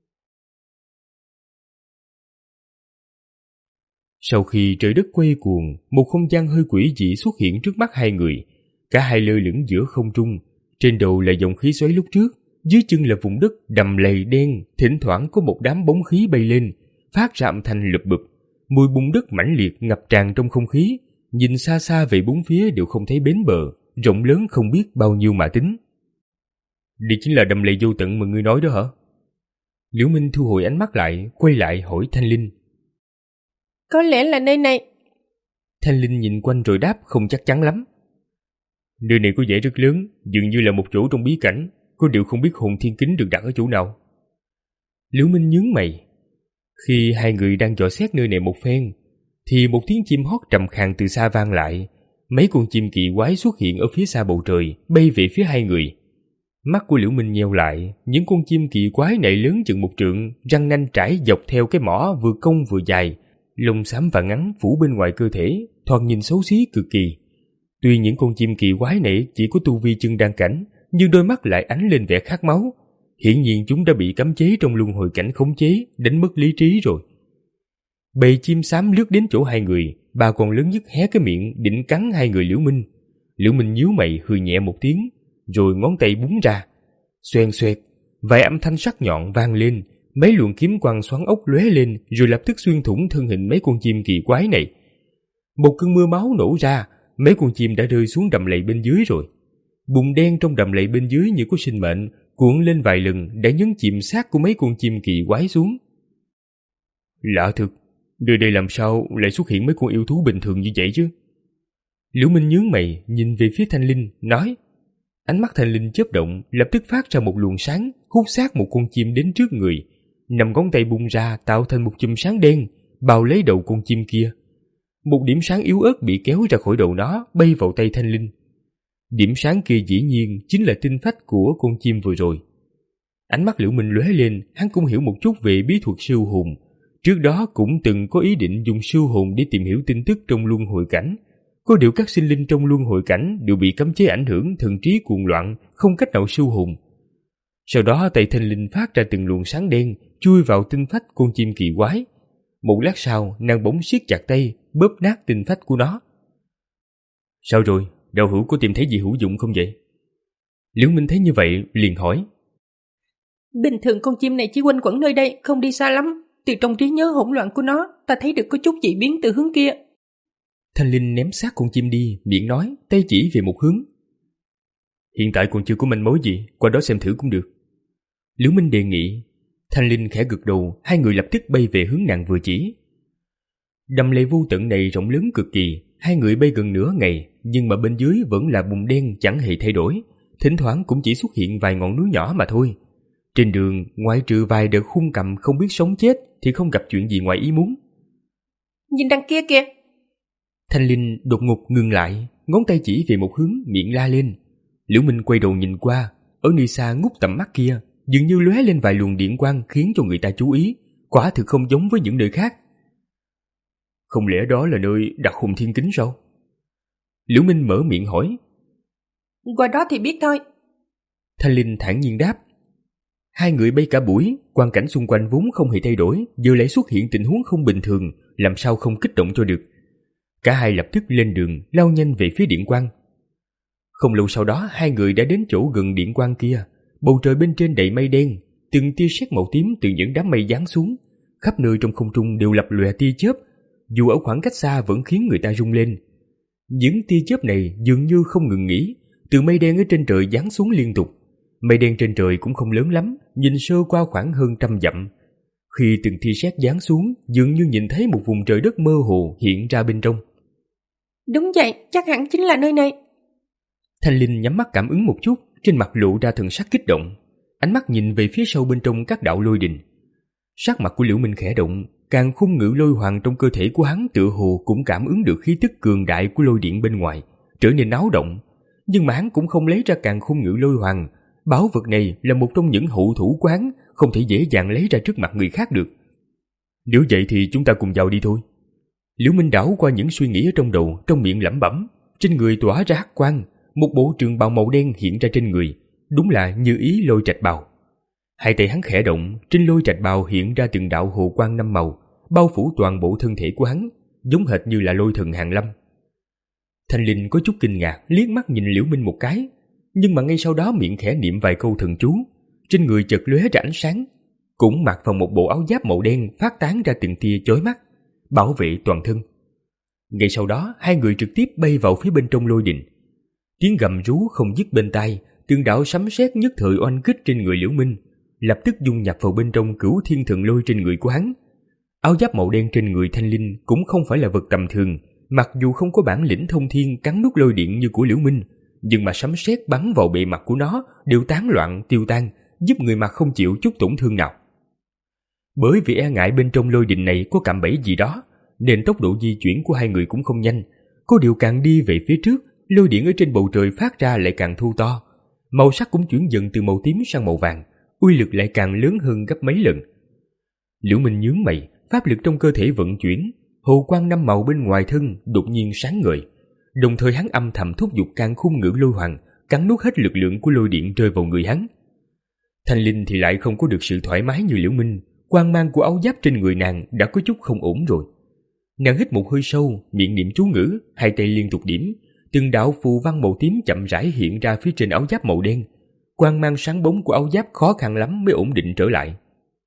Sau khi trời đất quay cuồng, một không gian hơi quỷ dị xuất hiện trước mắt hai người. Cả hai lơ lửng giữa không trung, trên đầu là dòng khí xoáy lúc trước, dưới chân là vùng đất đầm lầy đen, thỉnh thoảng có một đám bóng khí bay lên, phát ra âm thanh lụp bụp. Mùi bùn đất mãnh liệt ngập tràn trong không khí, nhìn xa xa về bốn phía đều không thấy bến bờ, rộng lớn không biết bao nhiêu mà tính. Đây chính là đầm lầy vô tận mà ngươi nói đó hả? Liễu Minh thu hồi ánh mắt lại, quay lại hỏi Thanh Linh. Có lẽ là nơi này. Thanh Linh nhìn quanh rồi đáp không chắc chắn lắm. Nơi này có vẻ rất lớn, dường như là một chỗ trong bí cảnh, có điều không biết hồn thiên kính được đặt ở chỗ nào. Liễu Minh nhướng mày. Khi hai người đang dò xét nơi này một phen, thì một tiếng chim hót trầm khàn từ xa vang lại. Mấy con chim kỳ quái xuất hiện ở phía xa bầu trời, bay về phía hai người. Mắt của Liễu Minh nheo lại, những con chim kỳ quái này lớn chừng một trượng, răng nanh trải dọc theo cái mỏ vừa cong vừa dài, lông xám và ngắn phủ bên ngoài cơ thể, thoạt nhìn xấu xí cực kỳ. Tuy những con chim kỳ quái này chỉ có tu vi chân đan cảnh, nhưng đôi mắt lại ánh lên vẻ khát máu. Hiển nhiên chúng đã bị cấm chế trong luân hồi cảnh khống chế, đánh mất lý trí rồi. Bầy chim xám lướt đến chỗ hai người, ba con lớn nhất hé cái miệng định cắn hai người Liễu Minh. Liễu Minh nhíu mày hừ nhẹ một tiếng, rồi ngón tay búng ra. Xoèn xoẹt, vài âm thanh sắc nhọn vang lên, mấy luồng kiếm quang xoắn ốc lóe lên, rồi lập tức xuyên thủng thân hình mấy con chim kỳ quái này. Một cơn mưa máu nổ ra, mấy con chim đã rơi xuống đầm lầy bên dưới rồi. Bùn đen trong đầm lầy bên dưới như có sinh mệnh, cuộn lên vài lần đã nhấn chìm xác của mấy con chim kỳ quái xuống. Lạ thực, nơi đây làm sao lại xuất hiện mấy con yêu thú bình thường như vậy chứ? Liễu Minh nhướng mày nhìn về phía Thanh Linh, nói. Ánh mắt Thanh Linh chớp động, lập tức phát ra một luồng sáng, hút xác một con chim đến trước người. Nằm ngón tay bung ra tạo thành một chùm sáng đen, bao lấy đầu con chim kia. Một điểm sáng yếu ớt bị kéo ra khỏi đầu nó, bay vào tay Thanh Linh. Điểm sáng kia dĩ nhiên chính là tinh phách của con chim vừa rồi. Ánh mắt Liễu Minh lóe lên, hắn cũng hiểu một chút về bí thuật siêu hồn. Trước đó cũng từng có ý định dùng siêu hồn để tìm hiểu tin tức trong luân hồi cảnh. Có điều các sinh linh trong luân hồi cảnh đều bị cấm chế ảnh hưởng, thần trí cuồng loạn, không cách nào siêu hồn. Sau đó tay Thanh Linh phát ra từng luồng sáng đen, chui vào tinh phách con chim kỳ quái. Một lát sau, nàng bỗng siết chặt tay, bóp nát tinh phách của nó. Sao rồi? Đạo hữu có tìm thấy gì hữu dụng không vậy? Liễu Minh thấy như vậy, liền hỏi. Bình thường con chim này chỉ quanh quẩn nơi đây, không đi xa lắm. Từ trong trí nhớ hỗn loạn của nó, ta thấy được có chút dị biến từ hướng kia. Thanh Linh ném xác con chim đi, miệng nói, tay chỉ về một hướng. Hiện tại còn chưa có manh mối gì, qua đó xem thử cũng được. Liễu Minh đề nghị. Thanh Linh khẽ gật đầu, hai người lập tức bay về hướng nàng vừa chỉ. Đầm lầy vô tận này rộng lớn cực kỳ, hai người bay gần nửa ngày, nhưng mà bên dưới vẫn là bùn đen chẳng hề thay đổi, thỉnh thoảng cũng chỉ xuất hiện vài ngọn núi nhỏ mà thôi. Trên đường, ngoại trừ vài đợt khung cầm không biết sống chết thì không gặp chuyện gì ngoài ý muốn. Nhìn đằng kia kìa! Thanh Linh đột ngột ngừng lại, ngón tay chỉ về một hướng, miệng la lên. Liễu Minh quay đầu nhìn qua, ở nơi xa ngút tầm mắt kia, dường như lóe lên vài luồng điện quang khiến cho người ta chú ý, quả thực không giống với những nơi khác. Không lẽ đó là nơi đặt hồn thiên kính sao? Liễu Minh mở miệng hỏi. Qua đó thì biết thôi. Thanh Linh thản nhiên đáp. Hai người bay cả buổi, quang cảnh xung quanh vốn không hề thay đổi, giờ lại xuất hiện tình huống không bình thường, làm sao không kích động cho được. Cả hai lập tức lên đường, lao nhanh về phía điện quang. Không lâu sau đó, hai người đã đến chỗ gần điện quang kia. Bầu trời bên trên đầy mây đen, từng tia sét màu tím từ những đám mây giáng xuống, khắp nơi trong không trung đều lập lòe tia chớp, dù ở khoảng cách xa vẫn khiến người ta rung lên. Những tia chớp này dường như không ngừng nghỉ, từ mây đen ở trên trời giáng xuống liên tục. Mây đen trên trời cũng không lớn lắm, nhìn sơ qua khoảng hơn trăm dặm. Khi từng tia sét giáng xuống, dường như nhìn thấy một vùng trời đất mơ hồ hiện ra bên trong. Đúng vậy, chắc hẳn chính là nơi này. Thanh Linh nhắm mắt cảm ứng một chút, trên mặt lộ ra thần sắc kích động, ánh mắt nhìn về phía sâu bên trong các đạo lôi đình. Sắc mặt của Liễu Minh khẽ động, càng khung ngự lôi hoàng trong cơ thể của hắn tựa hồ cũng cảm ứng được khí tức cường đại của lôi điện bên ngoài, trở nên náo động. Nhưng mà hắn cũng không lấy ra càng khung ngự lôi hoàng. Bảo vật này là một trong những hậu thủ của hắn, không thể dễ dàng lấy ra trước mặt người khác được. Nếu vậy thì chúng ta cùng vào đi thôi. Liễu Minh đảo qua những suy nghĩ ở trong đầu, trong miệng lẩm bẩm, trên người tỏa ra hắc quang, một bộ trường bào màu đen hiện ra trên người, đúng là như ý lôi trạch bào. Hai tay hắn khẽ động, trên lôi trạch bào hiện ra từng đạo hồ quang năm màu, bao phủ toàn bộ thân thể của hắn, giống hệt như là lôi thần hàng lâm. Thanh Linh có chút kinh ngạc, liếc mắt nhìn Liễu Minh một cái, nhưng mà ngay sau đó miệng khẽ niệm vài câu thần chú, trên người chợt lóe ra ánh sáng, cũng mặc vào một bộ áo giáp màu đen phát tán ra từng tia chói mắt, bảo vệ toàn thân. Ngay sau đó, hai người trực tiếp bay vào phía bên trong lôi đình. Tiếng gầm rú không dứt bên tai, từng đạo sấm sét nhất thời oanh kích trên người Liễu Minh, lập tức dung nhập vào bên trong cửu thiên thần lôi trên người của hắn. Áo giáp màu đen trên người Thanh Linh cũng không phải là vật tầm thường, mặc dù không có bản lĩnh thông thiên cắn nuốt lôi điện như của Liễu Minh, nhưng mà sấm sét bắn vào bề mặt của nó đều tán loạn tiêu tan, giúp người mặc không chịu chút tổn thương nào. Bởi vì e ngại bên trong lôi đình này có cạm bẫy gì đó, nên tốc độ di chuyển của hai người cũng không nhanh. Có điều càng đi về phía trước, lôi điện ở trên bầu trời phát ra lại càng thu to, màu sắc cũng chuyển dần từ màu tím sang màu vàng, uy lực lại càng lớn hơn gấp mấy lần. Liễu Minh nhướng mày, pháp lực trong cơ thể vận chuyển, hồ quang năm màu bên ngoài thân đột nhiên sáng ngời, đồng thời hắn âm thầm thúc giục can khung ngữ lôi hoàng, cắn nuốt hết lực lượng của lôi điện rơi vào người hắn. Thanh Linh thì lại không có được sự thoải mái như Liễu Minh, quang mang của áo giáp trên người nàng đã có chút không ổn rồi. Nàng hít một hơi sâu, miệng niệm chú ngữ, hai tay liên tục điểm, từng đạo phù văn màu tím chậm rãi hiện ra phía trên áo giáp màu đen. Quang mang sáng bóng của áo giáp khó khăn lắm mới ổn định trở lại.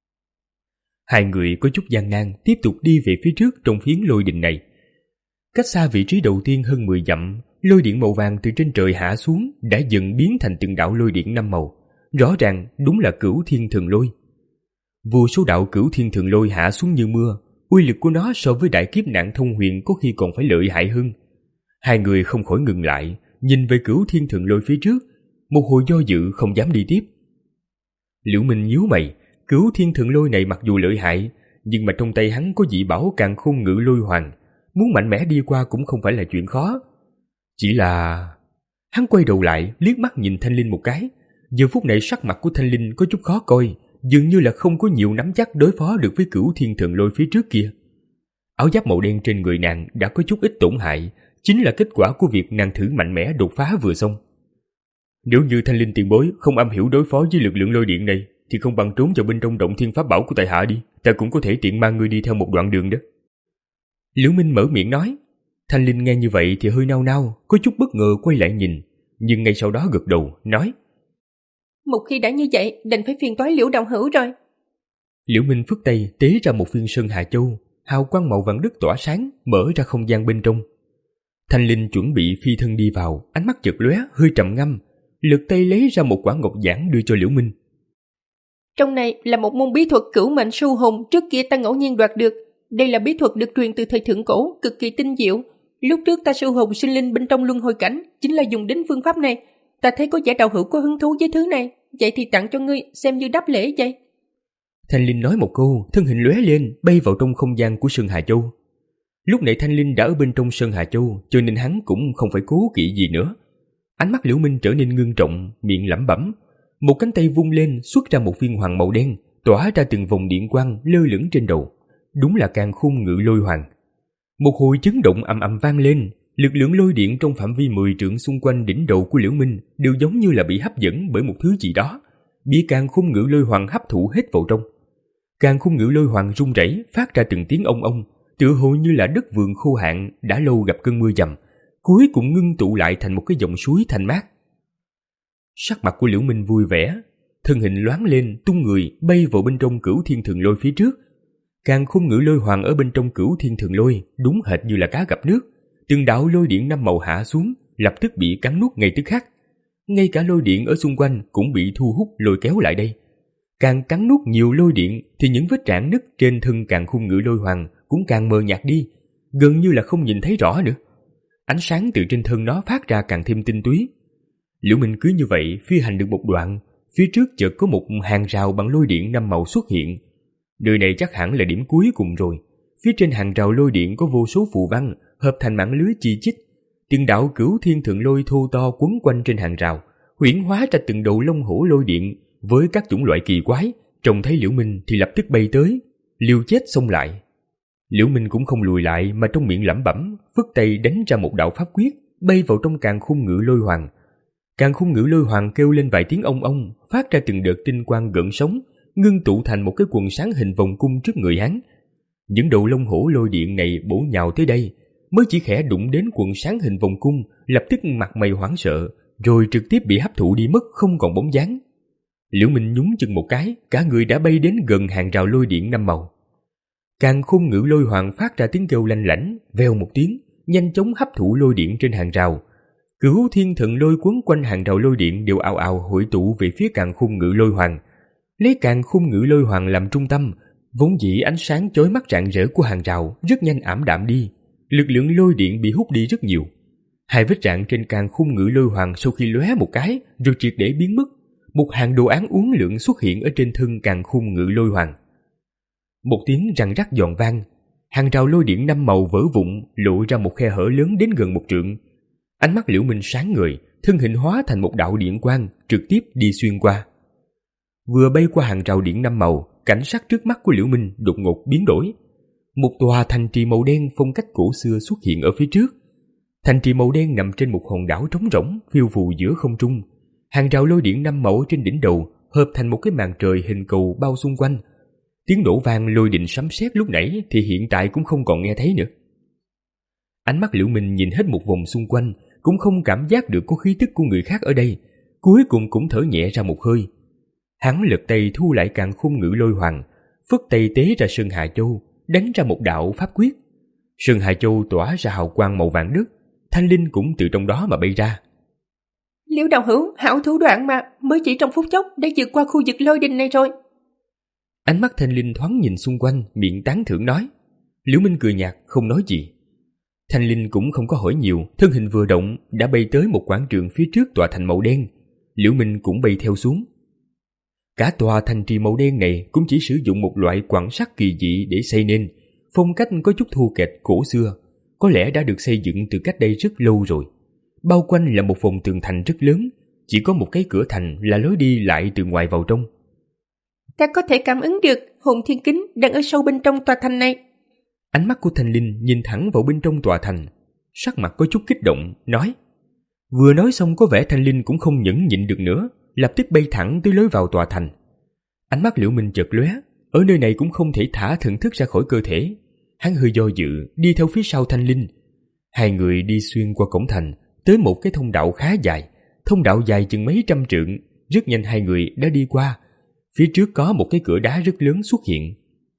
Hai người có chút gian nan tiếp tục đi về phía trước trong phiến lôi đình này. Cách xa vị trí đầu tiên hơn mười dặm, lôi điện màu vàng từ trên trời hạ xuống đã dần biến thành từng đạo lôi điện năm màu. Rõ ràng đúng là cửu thiên thần lôi. Vô số đạo cửu thiên thần lôi hạ xuống như mưa, uy lực của nó so với đại kiếp nạn thông huyền có khi còn phải lợi hại hơn. Hai người không khỏi ngừng lại, nhìn về cửu thiên thần lôi phía trước, một hồi do dự không dám đi tiếp. Liễu Minh nhíu mày, cửu thiên thần lôi này mặc dù lợi hại, nhưng mà trong tay hắn có dị bảo càn khôn ngự lôi hoàng, muốn mạnh mẽ đi qua cũng không phải là chuyện khó. Chỉ là... Hắn quay đầu lại, liếc mắt nhìn Thanh Linh một cái. Giờ phút này sắc mặt của Thanh Linh có chút khó coi, dường như là không có nhiều nắm chắc đối phó được với cửu thiên thần lôi phía trước kia. Áo giáp màu đen trên người nàng đã có chút ít tổn hại, chính là kết quả của việc nàng thử mạnh mẽ đột phá vừa xong. Nếu như Thanh Linh tiền bối không am hiểu đối phó với lực lượng lôi điện này, thì không bằng trốn vào bên trong động thiên pháp bảo của tại hạ đi, ta cũng có thể tiện mang ngươi đi theo một đoạn đường đó. Liễu Minh mở miệng nói. Thanh Linh nghe như vậy thì hơi nao nao, có chút bất ngờ quay lại nhìn, nhưng ngay sau đó gật đầu, nói: Một khi đã như vậy, đành phải phiền toái Liễu đạo hữu rồi. Liễu Minh phất tay tế ra một viên sơn hà châu, hào quang màu vàng đất tỏa sáng, mở ra không gian bên trong. Thanh Linh chuẩn bị phi thân đi vào, ánh mắt chợt lóe, hơi trầm ngâm, lật tay lấy ra một quả ngọc giản đưa cho Liễu Minh. Trong này là một môn bí thuật cửu mệnh su hồn, trước kia ta ngẫu nhiên đoạt được. Đây là bí thuật được truyền từ thời thượng cổ, cực kỳ tinh diệu. Lúc trước ta su hồn sinh linh bên trong luân hồi cảnh, chính là dùng đến phương pháp này. Ta thấy có giả đạo hữu có hứng thú với thứ này, vậy thì tặng cho ngươi, xem như đáp lễ vậy. Thanh Linh nói một câu, thân hình lóe lên, bay vào trong không gian của Sơn Hà Châu. Lúc này Thanh Linh đã ở bên trong Sơn Hà Châu, cho nên hắn cũng không phải cố kỵ gì nữa. Ánh mắt Liễu Minh trở nên ngưng trọng, miệng lẩm bẩm, một cánh tay vung lên xuất ra một viên hoàng màu đen, tỏa ra từng vòng điện quang lơ lửng trên đầu. Đúng là càn khôn ngự lôi hoàng. Một hồi chấn động ầm ầm vang lên, lực lượng lôi điện trong phạm vi mười trượng xung quanh đỉnh đầu của Liễu Minh đều giống như là bị hấp dẫn bởi một thứ gì đó, bị càn khôn ngự lôi hoàng hấp thụ hết vào trong. Càn khôn ngự lôi hoàng rung rẩy, phát ra từng tiếng ông ông, tựa hồ như là đất vườn khô hạn đã lâu gặp cơn mưa dầm, cuối cùng ngưng tụ lại thành một cái dòng suối thanh mát. Sắc mặt của Liễu Minh vui vẻ, thân hình loáng lên, tung người bay vào bên trong Cửu Thiên Thần Lôi phía trước. Càn Khôn Ngự Lôi Hoàng ở bên trong Cửu Thiên Thần Lôi đúng hệt như là cá gặp nước, từng đạo lôi điện năm màu hạ xuống, lập tức bị cắn nuốt ngay tức khắc. Ngay cả lôi điện ở xung quanh cũng bị thu hút lôi kéo lại đây. Càng cắn nuốt nhiều lôi điện thì những vết rạn nứt trên thân Càn Khôn Ngự Lôi Hoàng cũng càng mờ nhạt đi, gần như là không nhìn thấy rõ nữa. Ánh sáng từ trên thân nó phát ra càng thêm tinh túy. Liễu Minh cứ như vậy phi hành được một đoạn, phía trước chợt có một hàng rào bằng lôi điện năm màu xuất hiện. Nơi này chắc hẳn là điểm cuối cùng rồi. Phía trên hàng rào lôi điện có vô số phù văn hợp thành mạng lưới chi chít. Từng đạo Cửu Thiên Thần Lôi thô to quấn quanh trên hàng rào, huyễn hóa ra từng đầu lông hổ lôi điện với các chủng loại kỳ quái. Trông thấy Liễu Minh thì lập tức bay tới, liều chết xông lại. Liễu Minh cũng không lùi lại mà trong miệng lẩm bẩm, phất tay đánh ra một đạo pháp quyết, bay vào trong Càn Khôn Ngự Lôi Hoàng. Càn Khôn Ngự Lôi Hoàng kêu lên vài tiếng ong ong, phát ra từng đợt tinh quang gợn sóng, ngưng tụ thành một cái quần sáng hình vòng cung trước người hắn. Những đầu lông hổ lôi điện này bổ nhào tới đây, mới chỉ khẽ đụng đến quần sáng hình vòng cung, lập tức mặt mày hoảng sợ, rồi trực tiếp bị hấp thụ đi mất không còn bóng dáng. Liễu Minh nhún chân một cái, cả người đã bay đến gần hàng rào lôi điện năm màu. Càn Khôn Ngự Lôi Hoàng phát ra tiếng kêu lanh lảnh, vèo một tiếng, nhanh chóng hấp thụ lôi điện trên hàng rào. Cửu Thiên Thần Lôi quấn quanh hàng rào lôi điện đều ào ào hội tụ về phía Càn Khôn Ngự Lôi Hoàng. Lấy Càn Khôn Ngự Lôi Hoàng làm trung tâm, vốn dĩ ánh sáng chói mắt rạng rỡ của hàng rào rất nhanh ảm đạm đi, lực lượng lôi điện bị hút đi rất nhiều. Hai vết rạn trên Càn Khôn Ngự Lôi Hoàng sau khi lóe một cái rồi triệt để biến mất, một hàng đồ án uốn lượn xuất hiện ở trên thân Càn Khôn Ngự Lôi Hoàng. Một tiếng răng rắc giòn vang, hàng rào lôi điện năm màu vỡ vụn, lộ ra một khe hở lớn đến gần một trượng. Ánh mắt Liễu Minh sáng ngời, thân hình hóa thành một đạo điện quang, trực tiếp đi xuyên qua. Vừa bay qua hàng rào điện năm màu, cảnh sắc trước mắt của Liễu Minh đột ngột biến đổi. Một tòa thành trì màu đen phong cách cổ xưa xuất hiện ở phía trước. Thành trì màu đen nằm trên một hòn đảo trống rỗng, phiêu phù giữa không trung. Hàng rào lôi điện năm màu trên đỉnh đầu hợp thành một cái màn trời hình cầu bao xung quanh. Tiếng nổ vang lôi đình sấm sét lúc nãy thì hiện tại cũng không còn nghe thấy nữa. Ánh mắt Liễu Minh nhìn hết một vòng xung quanh, cũng không cảm giác được có khí tức của người khác ở đây, cuối cùng cũng thở nhẹ ra một hơi. Hắn lật tay thu lại Càn Khôn Ngự Lôi Hoàng, phất tay tế ra Sơn Hà Châu, đánh ra một đạo pháp quyết. Sơn Hà Châu tỏa ra hào quang màu vàng đất, thanh linh cũng từ trong đó mà bay ra. Liễu đạo hữu, hảo thủ đoạn mà, mới chỉ trong phút chốc đã vượt qua khu vực lôi đình này rồi. Ánh mắt thanh linh thoáng nhìn xung quanh, miệng tán thưởng nói. Liễu Minh cười nhạt, không nói gì. Thanh linh cũng không có hỏi nhiều, thân hình vừa động đã bay tới một quảng trường phía trước tòa thành màu đen. Liễu Minh cũng bay theo xuống. Cả tòa thành trì màu đen này cũng chỉ sử dụng một loại quặng sắt kỳ dị để xây nên, phong cách có chút thô kệch cổ xưa, có lẽ đã được xây dựng từ cách đây rất lâu rồi. Bao quanh là một vòng tường thành rất lớn, chỉ có một cái cửa thành là lối đi lại từ ngoài vào trong. Ta có thể cảm ứng được hồn thiên kính đang ở sâu bên trong tòa thành này. Ánh mắt của Thanh Linh nhìn thẳng vào bên trong tòa thành, sắc mặt có chút kích động, nói. Vừa nói xong có vẻ Thanh Linh cũng không nhẫn nhịn được nữa, lập tức bay thẳng tới lối vào tòa thành. Ánh mắt Liễu Minh chợt lóe, ở nơi này cũng không thể thả thần thức ra khỏi cơ thể. Hắn hơi do dự, đi theo phía sau Thanh Linh. Hai người đi xuyên qua cổng thành, tới một cái thông đạo khá dài, thông đạo dài chừng mấy trăm trượng, rất nhanh hai người đã đi qua. Phía trước có một cái cửa đá rất lớn xuất hiện.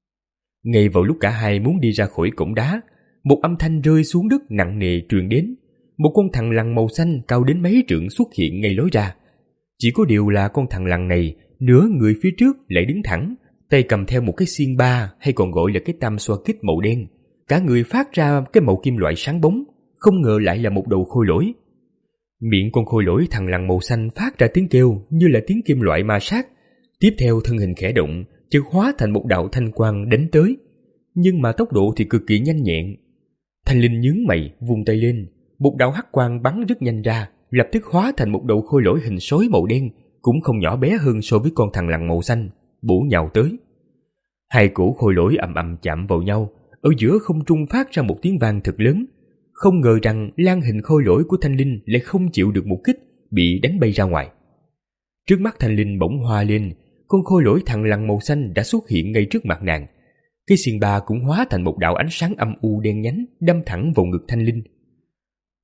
Ngay vào lúc cả hai muốn đi ra khỏi cổng đá, một âm thanh rơi xuống đất nặng nề truyền đến. Một con thằn lằn màu xanh cao đến mấy trượng xuất hiện ngay lối ra. Chỉ có điều là con thằn lằn này, nửa người phía trước lại đứng thẳng, tay cầm theo một cái xiên ba hay còn gọi là cái tam xoa kích màu đen. Cả người phát ra cái màu kim loại sáng bóng, không ngờ lại là một đầu khôi lỗi. Miệng con khôi lỗi thằn lằn màu xanh phát ra tiếng kêu như là tiếng kim loại ma sát. Tiếp theo thân hình khẽ động, chợt hóa thành một đạo thanh quang đánh tới, nhưng mà tốc độ thì cực kỳ nhanh nhẹn. Thanh Linh nhướng mày, vung tay lên, một đạo hắc quang bắn rất nhanh ra, lập tức hóa thành một đầu khôi lỗi hình sói màu đen, cũng không nhỏ bé hơn so với con thằn lằn màu xanh, bổ nhào tới. Hai cổ khôi lỗi ầm ầm chạm vào nhau, ở giữa không trung phát ra một tiếng vang thật lớn. Không ngờ rằng lan hình khôi lỗi của Thanh Linh lại không chịu được một kích, bị đánh bay ra ngoài. Trước mắt Thanh Linh bỗng hoa lên, con khôi lỗi thằn lằn màu xanh đã xuất hiện ngay trước mặt nàng. Cái xiên ba cũng hóa thành một đạo ánh sáng âm u đen nhánh, đâm thẳng vào ngực Thanh Linh.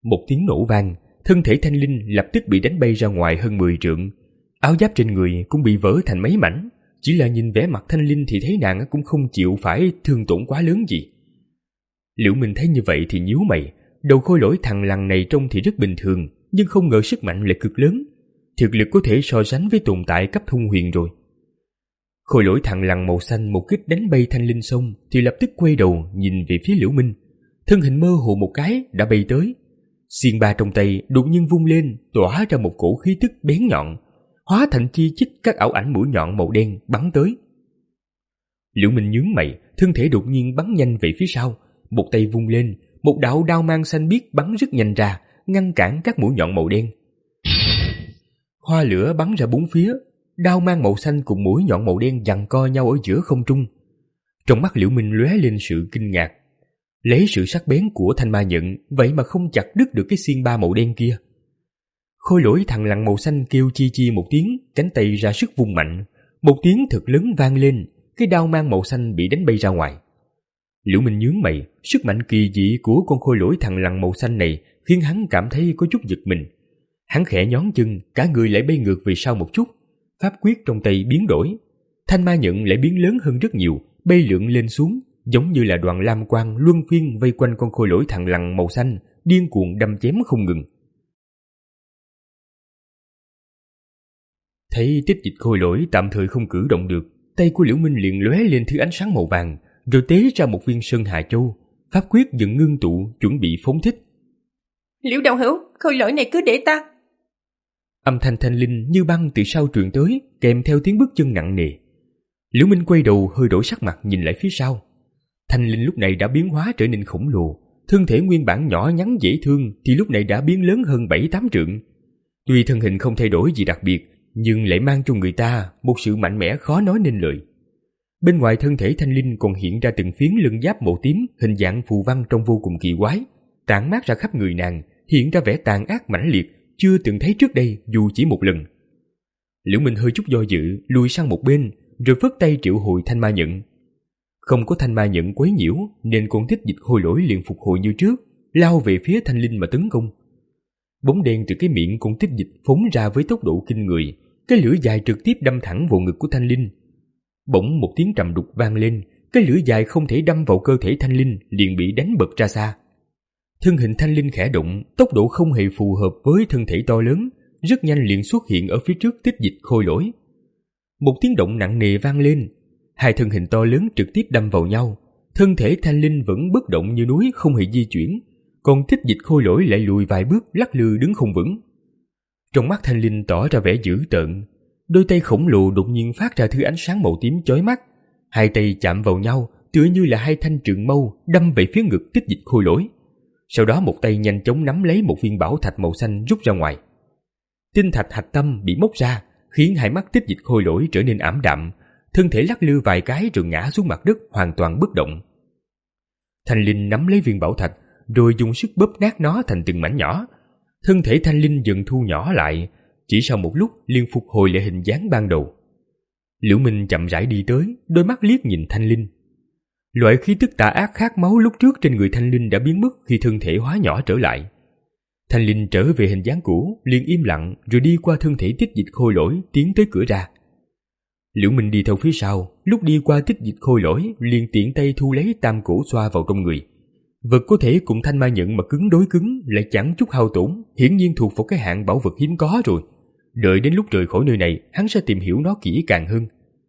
Một tiếng nổ vang, thân thể Thanh Linh lập tức bị đánh bay ra ngoài hơn mười trượng. Áo giáp trên người cũng bị vỡ thành mấy mảnh. Chỉ là nhìn vẻ mặt Thanh Linh thì thấy nàng cũng không chịu phải thương tổn quá lớn gì. Liễu Minh thấy như vậy thì nhíu mày. Đầu khôi lỗi thằng lằn này trông thì rất bình thường, nhưng không ngờ sức mạnh lại cực lớn. Thực lực có thể so sánh với tồn tại cấp thông huyền rồi. Khôi lỗi thằng lằn màu xanh một kích đánh bay Thanh Linh xong thì lập tức quay đầu nhìn về phía Liễu Minh. Thân hình mơ hồ một cái đã bay tới. Xiên ba trong tay đột nhiên vung lên, tỏa ra một cổ khí tức bén nhọn, hóa thành chi chít các ảo ảnh mũi nhọn màu đen bắn tới. Liễu Minh nhướng mày, thân thể đột nhiên bắn nhanh về phía sau, một tay vung lên, một đạo đao mang xanh biếc bắn rất nhanh ra, ngăn cản các mũi nhọn màu đen. Hoa lửa bắn ra bốn phía, đao mang màu xanh cùng mũi nhọn màu đen giằng co nhau ở giữa không trung. Trong mắt Liễu Minh lóe lên sự kinh ngạc. Lấy sự sắc bén của thanh ma nhận, vậy mà không chặt đứt được cái xiên ba màu đen kia. Khôi lỗi thằng lằn màu xanh kêu chi chi một tiếng, cánh tay ra sức vung mạnh, một tiếng thật lớn vang lên, cái đao mang màu xanh bị đánh bay ra ngoài. Liễu Minh nhướng mày, sức mạnh kỳ dị của con khôi lỗi thằng lằn màu xanh này khiến hắn cảm thấy có chút giật mình. Hắn khẽ nhón chân, cả người lại bay ngược về sau một chút, pháp quyết trong tay biến đổi, thanh ma nhận lại biến lớn hơn rất nhiều, bay lượn lên xuống, giống như là đoàn lam quang luân phiên vây quanh con khôi lỗi thằng lằn màu xanh, điên cuồng đâm chém không ngừng. Thấy tích dịch khôi lỗi tạm thời không cử động được, tay của Liễu Minh liền lóe lên thứ ánh sáng màu vàng, rồi tế ra một viên sơn hà châu, pháp quyết dần ngưng tụ, chuẩn bị phóng thích. Liễu đạo hữu, khôi lỗi này cứ để ta. Âm thanh Thanh Linh như băng từ sau truyền tới, kèm theo tiếng bước chân nặng nề. Liễu Minh quay đầu hơi đổi sắc mặt nhìn lại phía sau. Thanh Linh lúc này đã biến hóa trở nên khổng lồ, thân thể nguyên bản nhỏ nhắn dễ thương thì lúc này đã biến lớn hơn bảy tám trượng. Tuy thân hình không thay đổi gì đặc biệt, nhưng lại mang cho người ta một sự mạnh mẽ khó nói nên lời. Bên ngoài thân thể Thanh Linh còn hiện ra từng phiến lân giáp màu tím hình dạng phù văn trông vô cùng kỳ quái, tản mát ra khắp người nàng, hiện ra vẻ tàn ác mãnh liệt chưa từng thấy trước đây dù chỉ một lần. Liễu Minh hơi chút do dự, lùi sang một bên, rồi phất tay triệu hồi thanh ma nhận. Không có thanh ma nhận quấy nhiễu nên con tích dịch khôi lỗi liền phục hồi như trước, lao về phía Thanh Linh mà tấn công. Bóng đen từ cái miệng con tích dịch phóng ra với tốc độ kinh người, cái lưỡi dài trực tiếp đâm thẳng vào ngực của Thanh Linh. Bỗng một tiếng trầm đục vang lên, cái lưỡi dài không thể đâm vào cơ thể Thanh Linh liền bị đánh bật ra xa. Thân hình Thanh Linh khẽ động, tốc độ không hề phù hợp với thân thể to lớn, rất nhanh liền xuất hiện ở phía trước tích dịch khôi lỗi. Một tiếng động nặng nề vang lên, hai thân hình to lớn trực tiếp đâm vào nhau, thân thể Thanh Linh vẫn bất động như núi không hề di chuyển, còn tích dịch khôi lỗi lại lùi vài bước lắc lư đứng không vững. Trong mắt Thanh Linh tỏ ra vẻ dữ tợn, đôi tay khổng lồ đột nhiên phát ra thứ ánh sáng màu tím chói mắt, hai tay chạm vào nhau tựa như là hai thanh trường mâu đâm về phía ngực tích dịch khôi lỗi. Sau đó một tay nhanh chóng nắm lấy một viên bảo thạch màu xanh rút ra ngoài. Tinh thạch hạch tâm bị móc ra, khiến hai mắt tích dịch khôi lỗi trở nên ảm đạm, thân thể lắc lư vài cái rồi ngã xuống mặt đất hoàn toàn bất động. Thanh Linh nắm lấy viên bảo thạch, rồi dùng sức bóp nát nó thành từng mảnh nhỏ. Thân thể Thanh Linh dần thu nhỏ lại, chỉ sau một lúc liền phục hồi lại hình dáng ban đầu. Liễu Minh chậm rãi đi tới, đôi mắt liếc nhìn Thanh Linh. Loại khí tức tà ác khát máu lúc trước trên người Thanh Linh đã biến mất khi thân thể hóa nhỏ trở lại. Thanh Linh trở về hình dáng cũ, liền im lặng rồi đi qua thân thể tích dịch khôi lỗi tiến tới cửa ra. Liễu Minh đi theo phía sau, lúc đi qua tích dịch khôi lỗi liền tiện tay thu lấy tam cổ xoa vào trong người. Vật có thể cùng thanh ma nhận mà cứng đối cứng lại chẳng chút hao tổn, hiển nhiên thuộc vào cái hạng bảo vật hiếm có rồi. Đợi đến lúc rời khỏi nơi này, hắn sẽ tìm hiểu nó kỹ càng hơn.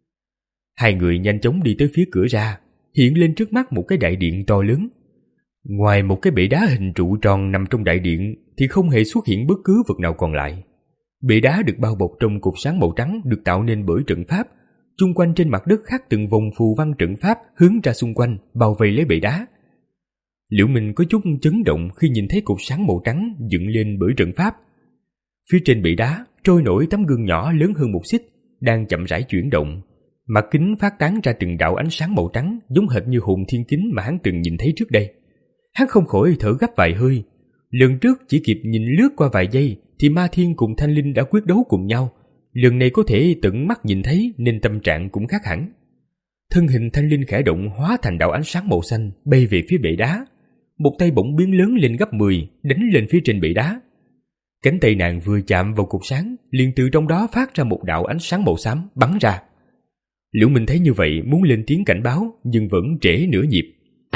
Hai người nhanh chóng đi tới phía cửa ra, hiện lên trước mắt một cái đại điện to lớn. Ngoài một cái bệ đá hình trụ tròn nằm trong đại điện thì không hề xuất hiện bất cứ vật nào còn lại. Bệ đá được bao bọc trong cột sáng màu trắng được tạo nên bởi trận pháp. Chung quanh trên mặt đất khắc từng vòng phù văn trận pháp hướng ra xung quanh, bao vây lấy bệ đá. Liễu Minh có chút chấn động khi nhìn thấy cột sáng màu trắng dựng lên bởi trận pháp. Phía trên bệ đá trôi nổi tấm gương nhỏ lớn hơn một xích, đang chậm rãi chuyển động. Mặt kính phát tán ra từng đạo ánh sáng màu trắng giống hệt như hồn thiên kính mà hắn từng nhìn thấy trước đây. Hắn không khỏi thở gấp vài hơi. Lần trước chỉ kịp nhìn lướt qua vài giây thì Ma Thiên cùng Thanh Linh đã quyết đấu cùng nhau. Lần này có thể tận mắt nhìn thấy nên tâm trạng cũng khác hẳn. Thân hình Thanh Linh khẽ động hóa thành đạo ánh sáng màu xanh bay về phía bệ đá. một tay bỗng biến lớn lên gấp mười, đánh lên phía trên bệ đá. Cánh tay nàng vừa chạm vào cột sáng, liền từ trong đó phát ra một đạo ánh sáng màu xám bắn ra. Liễu Minh thấy như vậy muốn lên tiếng cảnh báo, nhưng vẫn trễ nửa nhịp.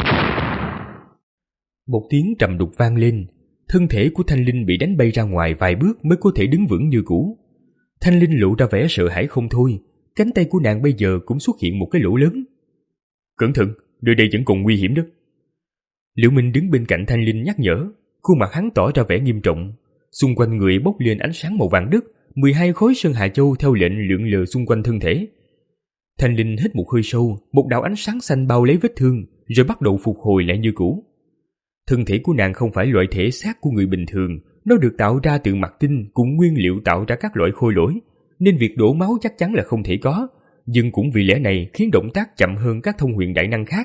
Một tiếng trầm đục vang lên, thân thể của Thanh Linh bị đánh bay ra ngoài vài bước mới có thể đứng vững như cũ. Thanh Linh lộ ra vẻ sợ hãi không thôi, cánh tay của nàng bây giờ cũng xuất hiện một cái lỗ lớn. Cẩn thận, nơi đây vẫn còn nguy hiểm đó. Liễu Minh đứng bên cạnh Thanh Linh nhắc nhở, khuôn mặt hắn tỏ ra vẻ nghiêm trọng. Xung quanh người bốc lên ánh sáng màu vàng đất, mười hai khối sơn hà châu theo lệnh lượn lờ xung quanh thân thể. Thanh Linh hít một hơi sâu, một đạo ánh sáng xanh bao lấy vết thương, rồi bắt đầu phục hồi lại như cũ. Thân thể của nàng không phải loại thể xác của người bình thường, nó được tạo ra từ mặt tinh cùng nguyên liệu tạo ra các loại khôi lỗi, nên việc đổ máu chắc chắn là không thể có, nhưng cũng vì lẽ này khiến động tác chậm hơn các thông huyền đại năng khác.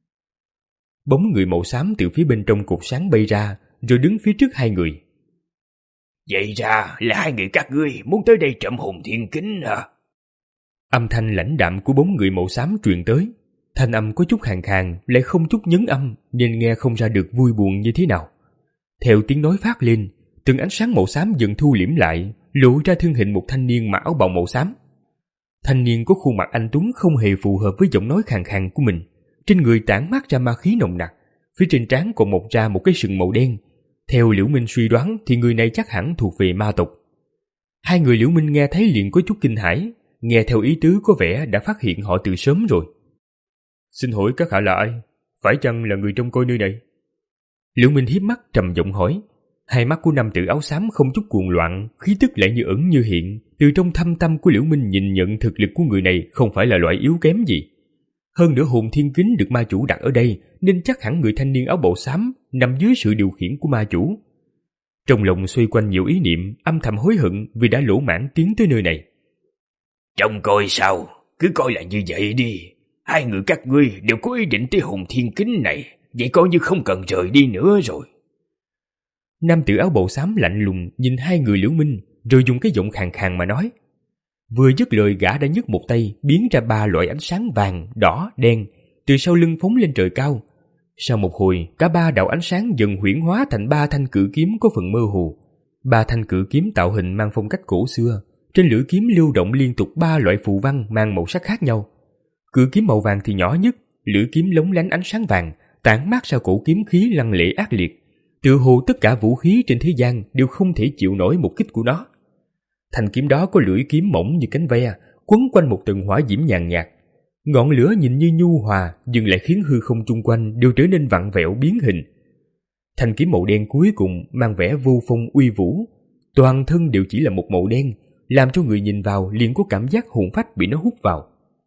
Bóng người màu xám từ phía bên trong cột sáng bay ra, rồi đứng phía trước hai người. Vậy ra là hai người các ngươi muốn tới đây trộm hồn thiên kính hả? Âm thanh lãnh đạm của bóng người màu xám truyền tới. Thanh âm có chút khàn khàn, lại không chút nhấn âm, nên nghe không ra được vui buồn như thế nào. Theo tiếng nói phát lên, từng ánh sáng màu xám dần thu liễm lại, lộ ra thân hình một thanh niên mặc áo bào màu xám. Thanh niên có khuôn mặt anh tuấn không hề phù hợp với giọng nói khàn khàn của mình. Trên người tản mát ra ma khí nồng nặc, phía trên trán còn mọc ra một cái sừng màu đen. Theo Liễu Minh suy đoán thì người này chắc hẳn thuộc về ma tộc. Hai người Liễu Minh nghe thấy liền có chút kinh hãi, nghe theo ý tứ có vẻ đã phát hiện họ từ sớm rồi. Xin hỏi các hạ là ai? Phải chăng là người trông coi nơi này? Liễu Minh hiếp mắt trầm giọng hỏi. Hai mắt của nam tử áo xám không chút cuồng loạn, khí tức lại như ẩn như hiện. Từ trong thâm tâm của Liễu Minh nhìn nhận thực lực của người này không phải là loại yếu kém gì. Hơn nữa hồn thiên kính được ma chủ đặt ở đây, nên chắc hẳn người thanh niên áo bào xám nằm dưới sự điều khiển của ma chủ. Trong lòng xoay quanh nhiều ý niệm, âm thầm hối hận vì đã lỗ mãng tiến tới nơi này. Trông coi sao, cứ coi là như vậy đi. Hai người các ngươi đều có ý định tới hồn thiên kính này, vậy coi như không cần rời đi nữa rồi. Nam tử áo bào xám lạnh lùng nhìn hai người Liễu Minh, rồi dùng cái giọng khàn khàn mà nói. Vừa dứt lời, gã đã nhấc một tay biến ra ba loại ánh sáng vàng, đỏ, đen từ sau lưng phóng lên trời cao. Sau một hồi, cả ba đạo ánh sáng dần huyễn hóa thành ba thanh cự kiếm có phần mơ hồ. Ba thanh cự kiếm tạo hình mang phong cách cổ xưa, trên lưỡi kiếm lưu động liên tục ba loại phù văn mang màu sắc khác nhau. Cự kiếm màu vàng thì nhỏ nhất, lưỡi kiếm lóng lánh ánh sáng vàng, tản mát ra cổ kiếm khí lăng lệ ác liệt. Tựa hồ tất cả vũ khí trên thế gian đều không thể chịu nổi một kích của nó. Thanh kiếm đó có lưỡi kiếm mỏng như cánh ve, quấn quanh một tầng hỏa diễm nhàn nhạt. Ngọn lửa nhìn như nhu hòa, nhưng lại khiến hư không chung quanh đều trở nên vặn vẹo biến hình. Thanh kiếm màu đen cuối cùng mang vẻ vô phong uy vũ, toàn thân đều chỉ là một màu đen, làm cho người nhìn vào liền có cảm giác hồn phách bị nó hút vào.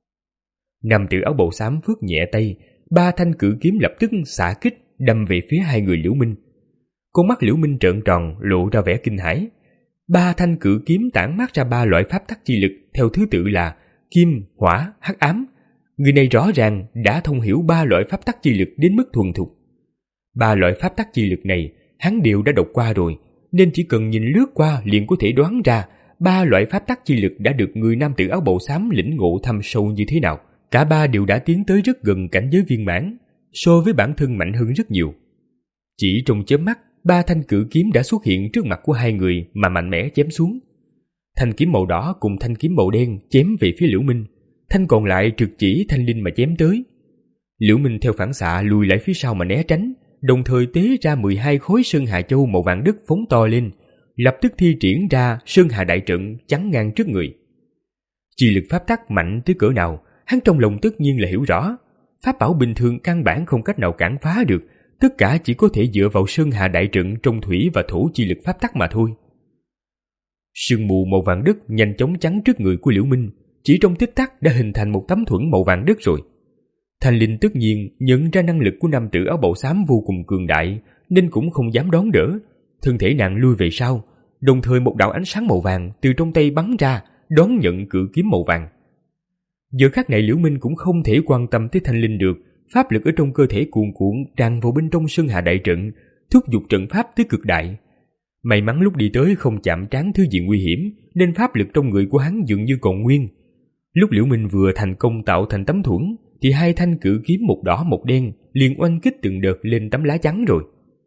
Nam tử áo bào xám phước nhẹ tay, ba thanh cự kiếm lập tức xạ kích đâm về phía hai người Liễu Minh. Con mắt Liễu Minh trợn tròn, lộ ra vẻ kinh hãi. Ba thanh cự kiếm tản mát ra ba loại pháp tắc chi lực theo thứ tự là kim, hỏa, hắc ám. Người này rõ ràng đã thông hiểu ba loại pháp tắc chi lực đến mức thuần thục. Ba loại pháp tắc chi lực này hắn đều đã đọc qua rồi, nên chỉ cần nhìn lướt qua liền có thể đoán ra ba loại pháp tắc chi lực đã được người nam tử áo bào xám lĩnh ngộ thâm sâu như thế nào. Cả ba đều đã tiến tới rất gần cảnh giới viên mãn, so với bản thân mạnh hơn rất nhiều. Chỉ trong chớp mắt, ba thanh cự kiếm đã xuất hiện trước mặt của hai người mà mạnh mẽ chém xuống. Thanh kiếm màu đỏ cùng thanh kiếm màu đen chém về phía Liễu Minh, thanh còn lại trực chỉ Thanh Linh mà chém tới. Liễu Minh theo phản xạ lùi lại phía sau mà né tránh, đồng thời tế ra mười hai khối sơn hà châu màu vàng đất phóng to lên, lập tức thi triển ra sơn hà đại trận chắn ngang trước người. Chi lực pháp tắc mạnh tới cỡ nào, hắn trong lòng tất nhiên là hiểu rõ. Pháp bảo bình thường căn bản không cách nào cản phá được, tất cả chỉ có thể dựa vào sơn hà đại trận trong thủy và thổ chi lực pháp tắc mà thôi. Sương mù màu vàng đất nhanh chóng chắn trước người của Liễu Minh, chỉ trong tích tắc đã hình thành một tấm thuẫn màu vàng đất rồi. Thanh Linh tất nhiên nhận ra năng lực của nam tử áo bào xám vô cùng cường đại, nên cũng không dám đón đỡ. Thân thể nàng lui về sau, đồng thời một đạo ánh sáng màu vàng từ trong tay bắn ra, đón nhận cự kiếm màu vàng. Giờ khắc này Liễu Minh cũng không thể quan tâm tới Thanh Linh được, pháp lực ở trong cơ thể cuồn cuộn tràn vào bên trong sơn hà đại trận, thúc giục trận pháp tới cực đại. May mắn lúc đi tới không chạm trán thứ gì nguy hiểm, nên pháp lực trong người của hắn dường như còn nguyên. Lúc Liễu Minh vừa thành công tạo thành tấm thuẫn, thì hai thanh cự kiếm một đỏ một đen liền oanh kích từng đợt lên tấm lá chắn rồi.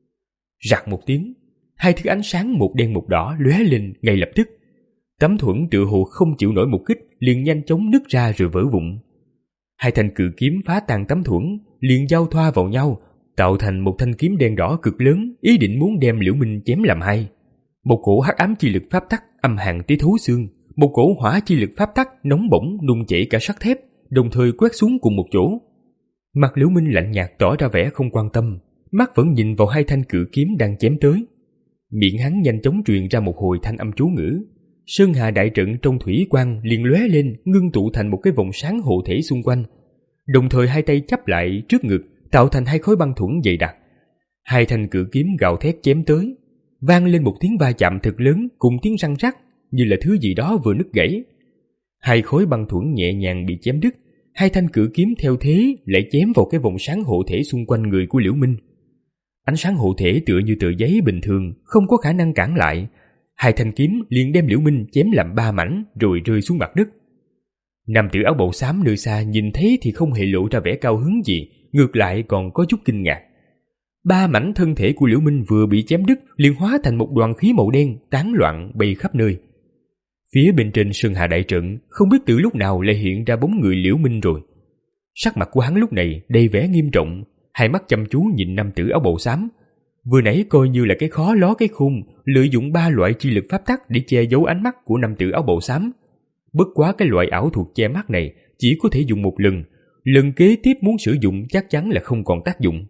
Rạc một tiếng, hai thứ ánh sáng một đen một đỏ lóe lên ngay lập tức. Tấm thuẫn tựa hồ không chịu nổi một kích, liền nhanh chóng nứt ra rồi vỡ vụn. Hai thanh cự kiếm phá tan tấm thuẫn, liền giao thoa vào nhau, tạo thành một thanh kiếm đen đỏ cực lớn, ý định muốn đem Liễu Minh chém làm hai. Một cổ hắc ám chi lực pháp tắc âm hàn tới thấu xương, một cổ hỏa chi lực pháp tắc nóng bỏng nung chảy cả sắt thép, đồng thời quét xuống cùng một chỗ. Mặt Liễu Minh lạnh nhạt tỏ ra vẻ không quan tâm, mắt vẫn nhìn vào hai thanh cự kiếm đang chém tới. Miệng hắn nhanh chóng truyền ra một hồi thanh âm chú ngữ. Sơn hà đại trận trong thủy quang liền lóe lên, ngưng tụ thành một cái vòng sáng hộ thể xung quanh. Đồng thời hai tay chắp lại trước ngực, tạo thành hai khối băng thuẫn dày đặc. Hai thanh cự kiếm gào thét chém tới, vang lên một tiếng va chạm thật lớn cùng tiếng răng rắc, như là thứ gì đó vừa nứt gãy. Hai khối băng thuẫn nhẹ nhàng bị chém đứt, hai thanh cự kiếm theo thế lại chém vào cái vòng sáng hộ thể xung quanh người của Liễu Minh. Ánh sáng hộ thể tựa như tờ giấy bình thường, không có khả năng cản lại. Hai thanh kiếm liền đem Liễu Minh chém làm ba mảnh rồi rơi xuống mặt đất. Nam tử áo bào xám nơi xa nhìn thấy thì không hề lộ ra vẻ cao hứng gì, ngược lại còn có chút kinh ngạc. Ba mảnh thân thể của Liễu Minh vừa bị chém đứt liền hóa thành một đoàn khí màu đen tán loạn bay khắp nơi. Phía bên trên sơn hà đại trận không biết từ lúc nào lại hiện ra bóng người Liễu Minh rồi. Sắc mặt của hắn lúc này đầy vẻ nghiêm trọng, hai mắt chăm chú nhìn nam tử áo bào xám. Vừa nãy coi như là cái khó ló cái khung, lợi dụng ba loại chi lực pháp tắc để che giấu ánh mắt của nam tử áo bào xám. Bất quá cái loại ảo thuật che mắt này chỉ có thể dùng một lần, lần kế tiếp muốn sử dụng chắc chắn là không còn tác dụng.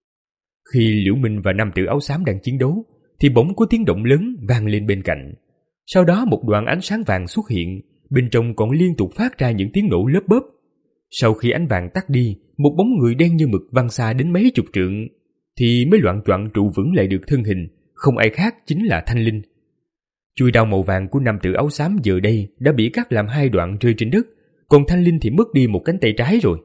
Khi Liễu Minh và nam tử áo xám đang chiến đấu, thì bỗng có tiếng động lớn vang lên bên cạnh. Sau đó một đoạn ánh sáng vàng xuất hiện, bên trong còn liên tục phát ra những tiếng nổ lớp bớp. Sau khi ánh vàng tắt đi, một bóng người đen như mực văng xa đến mấy chục trượng, thì mới loạng choạng trụ vững lại được thân hình, không ai khác chính là Thanh Linh. Chuôi đao màu vàng của nam tử áo xám giờ đây đã bị cắt làm hai đoạn rơi trên đất, còn Thanh Linh thì mất đi một cánh tay trái rồi.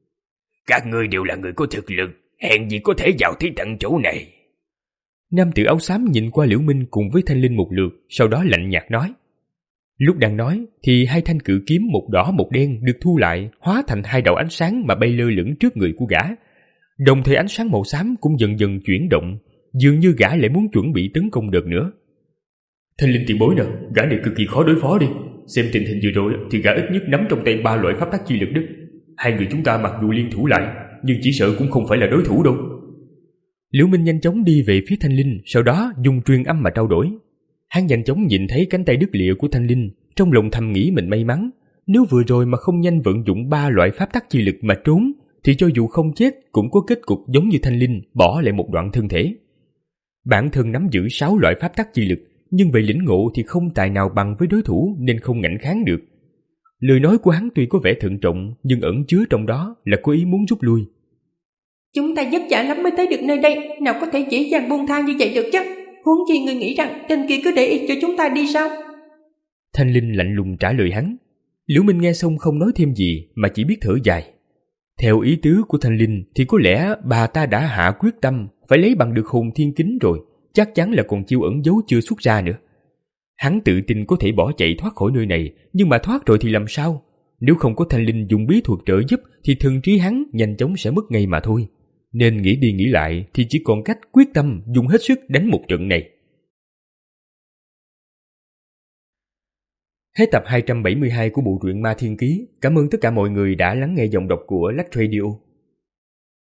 Các ngươi đều là người có thực lực, hèn gì có thể vào tới tận chỗ này. Nam tử áo xám nhìn qua Liễu Minh cùng với Thanh Linh một lượt, sau đó lạnh nhạt nói. Lúc đang nói thì hai thanh cự kiếm một đỏ một đen được thu lại, hóa thành hai đạo ánh sáng mà bay lơ lửng trước người của gã. Đồng thời ánh sáng màu xám cũng dần dần chuyển động, dường như gã lại muốn chuẩn bị tấn công đợt nữa. Thanh Linh tiền bối nè, gã này cực kỳ khó đối phó đi. Xem tình hình vừa rồi thì gã ít nhất nắm trong tay ba loại pháp tắc chi lực đức. Hai người chúng ta mặc dù liên thủ lại, nhưng chỉ sợ cũng không phải là đối thủ đâu. Liễu Minh nhanh chóng đi về phía Thanh Linh, sau đó dùng truyền âm mà trao đổi. Hắn nhanh chóng nhìn thấy cánh tay đứt lìa của Thanh Linh, trong lòng thầm nghĩ mình may mắn. Nếu vừa rồi mà không nhanh vận dụng ba loại pháp tắc chi lực mà trốn, thì cho dù không chết cũng có kết cục giống như Thanh Linh bỏ lại một đoạn thân thể. Bản thân nắm giữ sáu loại pháp tắc chi lực, nhưng về lĩnh ngộ thì không tài nào bằng với đối thủ nên không ngạnh kháng được. Lời nói của hắn tuy có vẻ thận trọng, nhưng ẩn chứa trong đó là có ý muốn rút lui. Chúng ta vất vả lắm mới tới được nơi đây, nào có thể dễ dàng buông tha như vậy được chứ? Huống chi người nghĩ rằng tên kia cứ để ý cho chúng ta đi sao? Thanh Linh lạnh lùng trả lời hắn. Liễu Minh nghe xong không nói thêm gì mà chỉ biết thở dài. Theo ý tứ của Thanh Linh thì có lẽ bà ta đã hạ quyết tâm phải lấy bằng được hồn thiên kính rồi, chắc chắn là còn chiêu ẩn giấu chưa xuất ra nữa. Hắn tự tin có thể bỏ chạy thoát khỏi nơi này, nhưng mà thoát rồi thì làm sao? Nếu không có Thanh Linh dùng bí thuật trợ giúp thì thần trí hắn nhanh chóng sẽ mất ngay mà thôi. Nên nghĩ đi nghĩ lại thì chỉ còn cách quyết tâm dùng hết sức đánh một trận này. Hết tập hai trăm bảy mươi hai của bộ truyện Ma Thiên Ký. Cảm ơn tất cả mọi người đã lắng nghe giọng đọc của Lách Radio.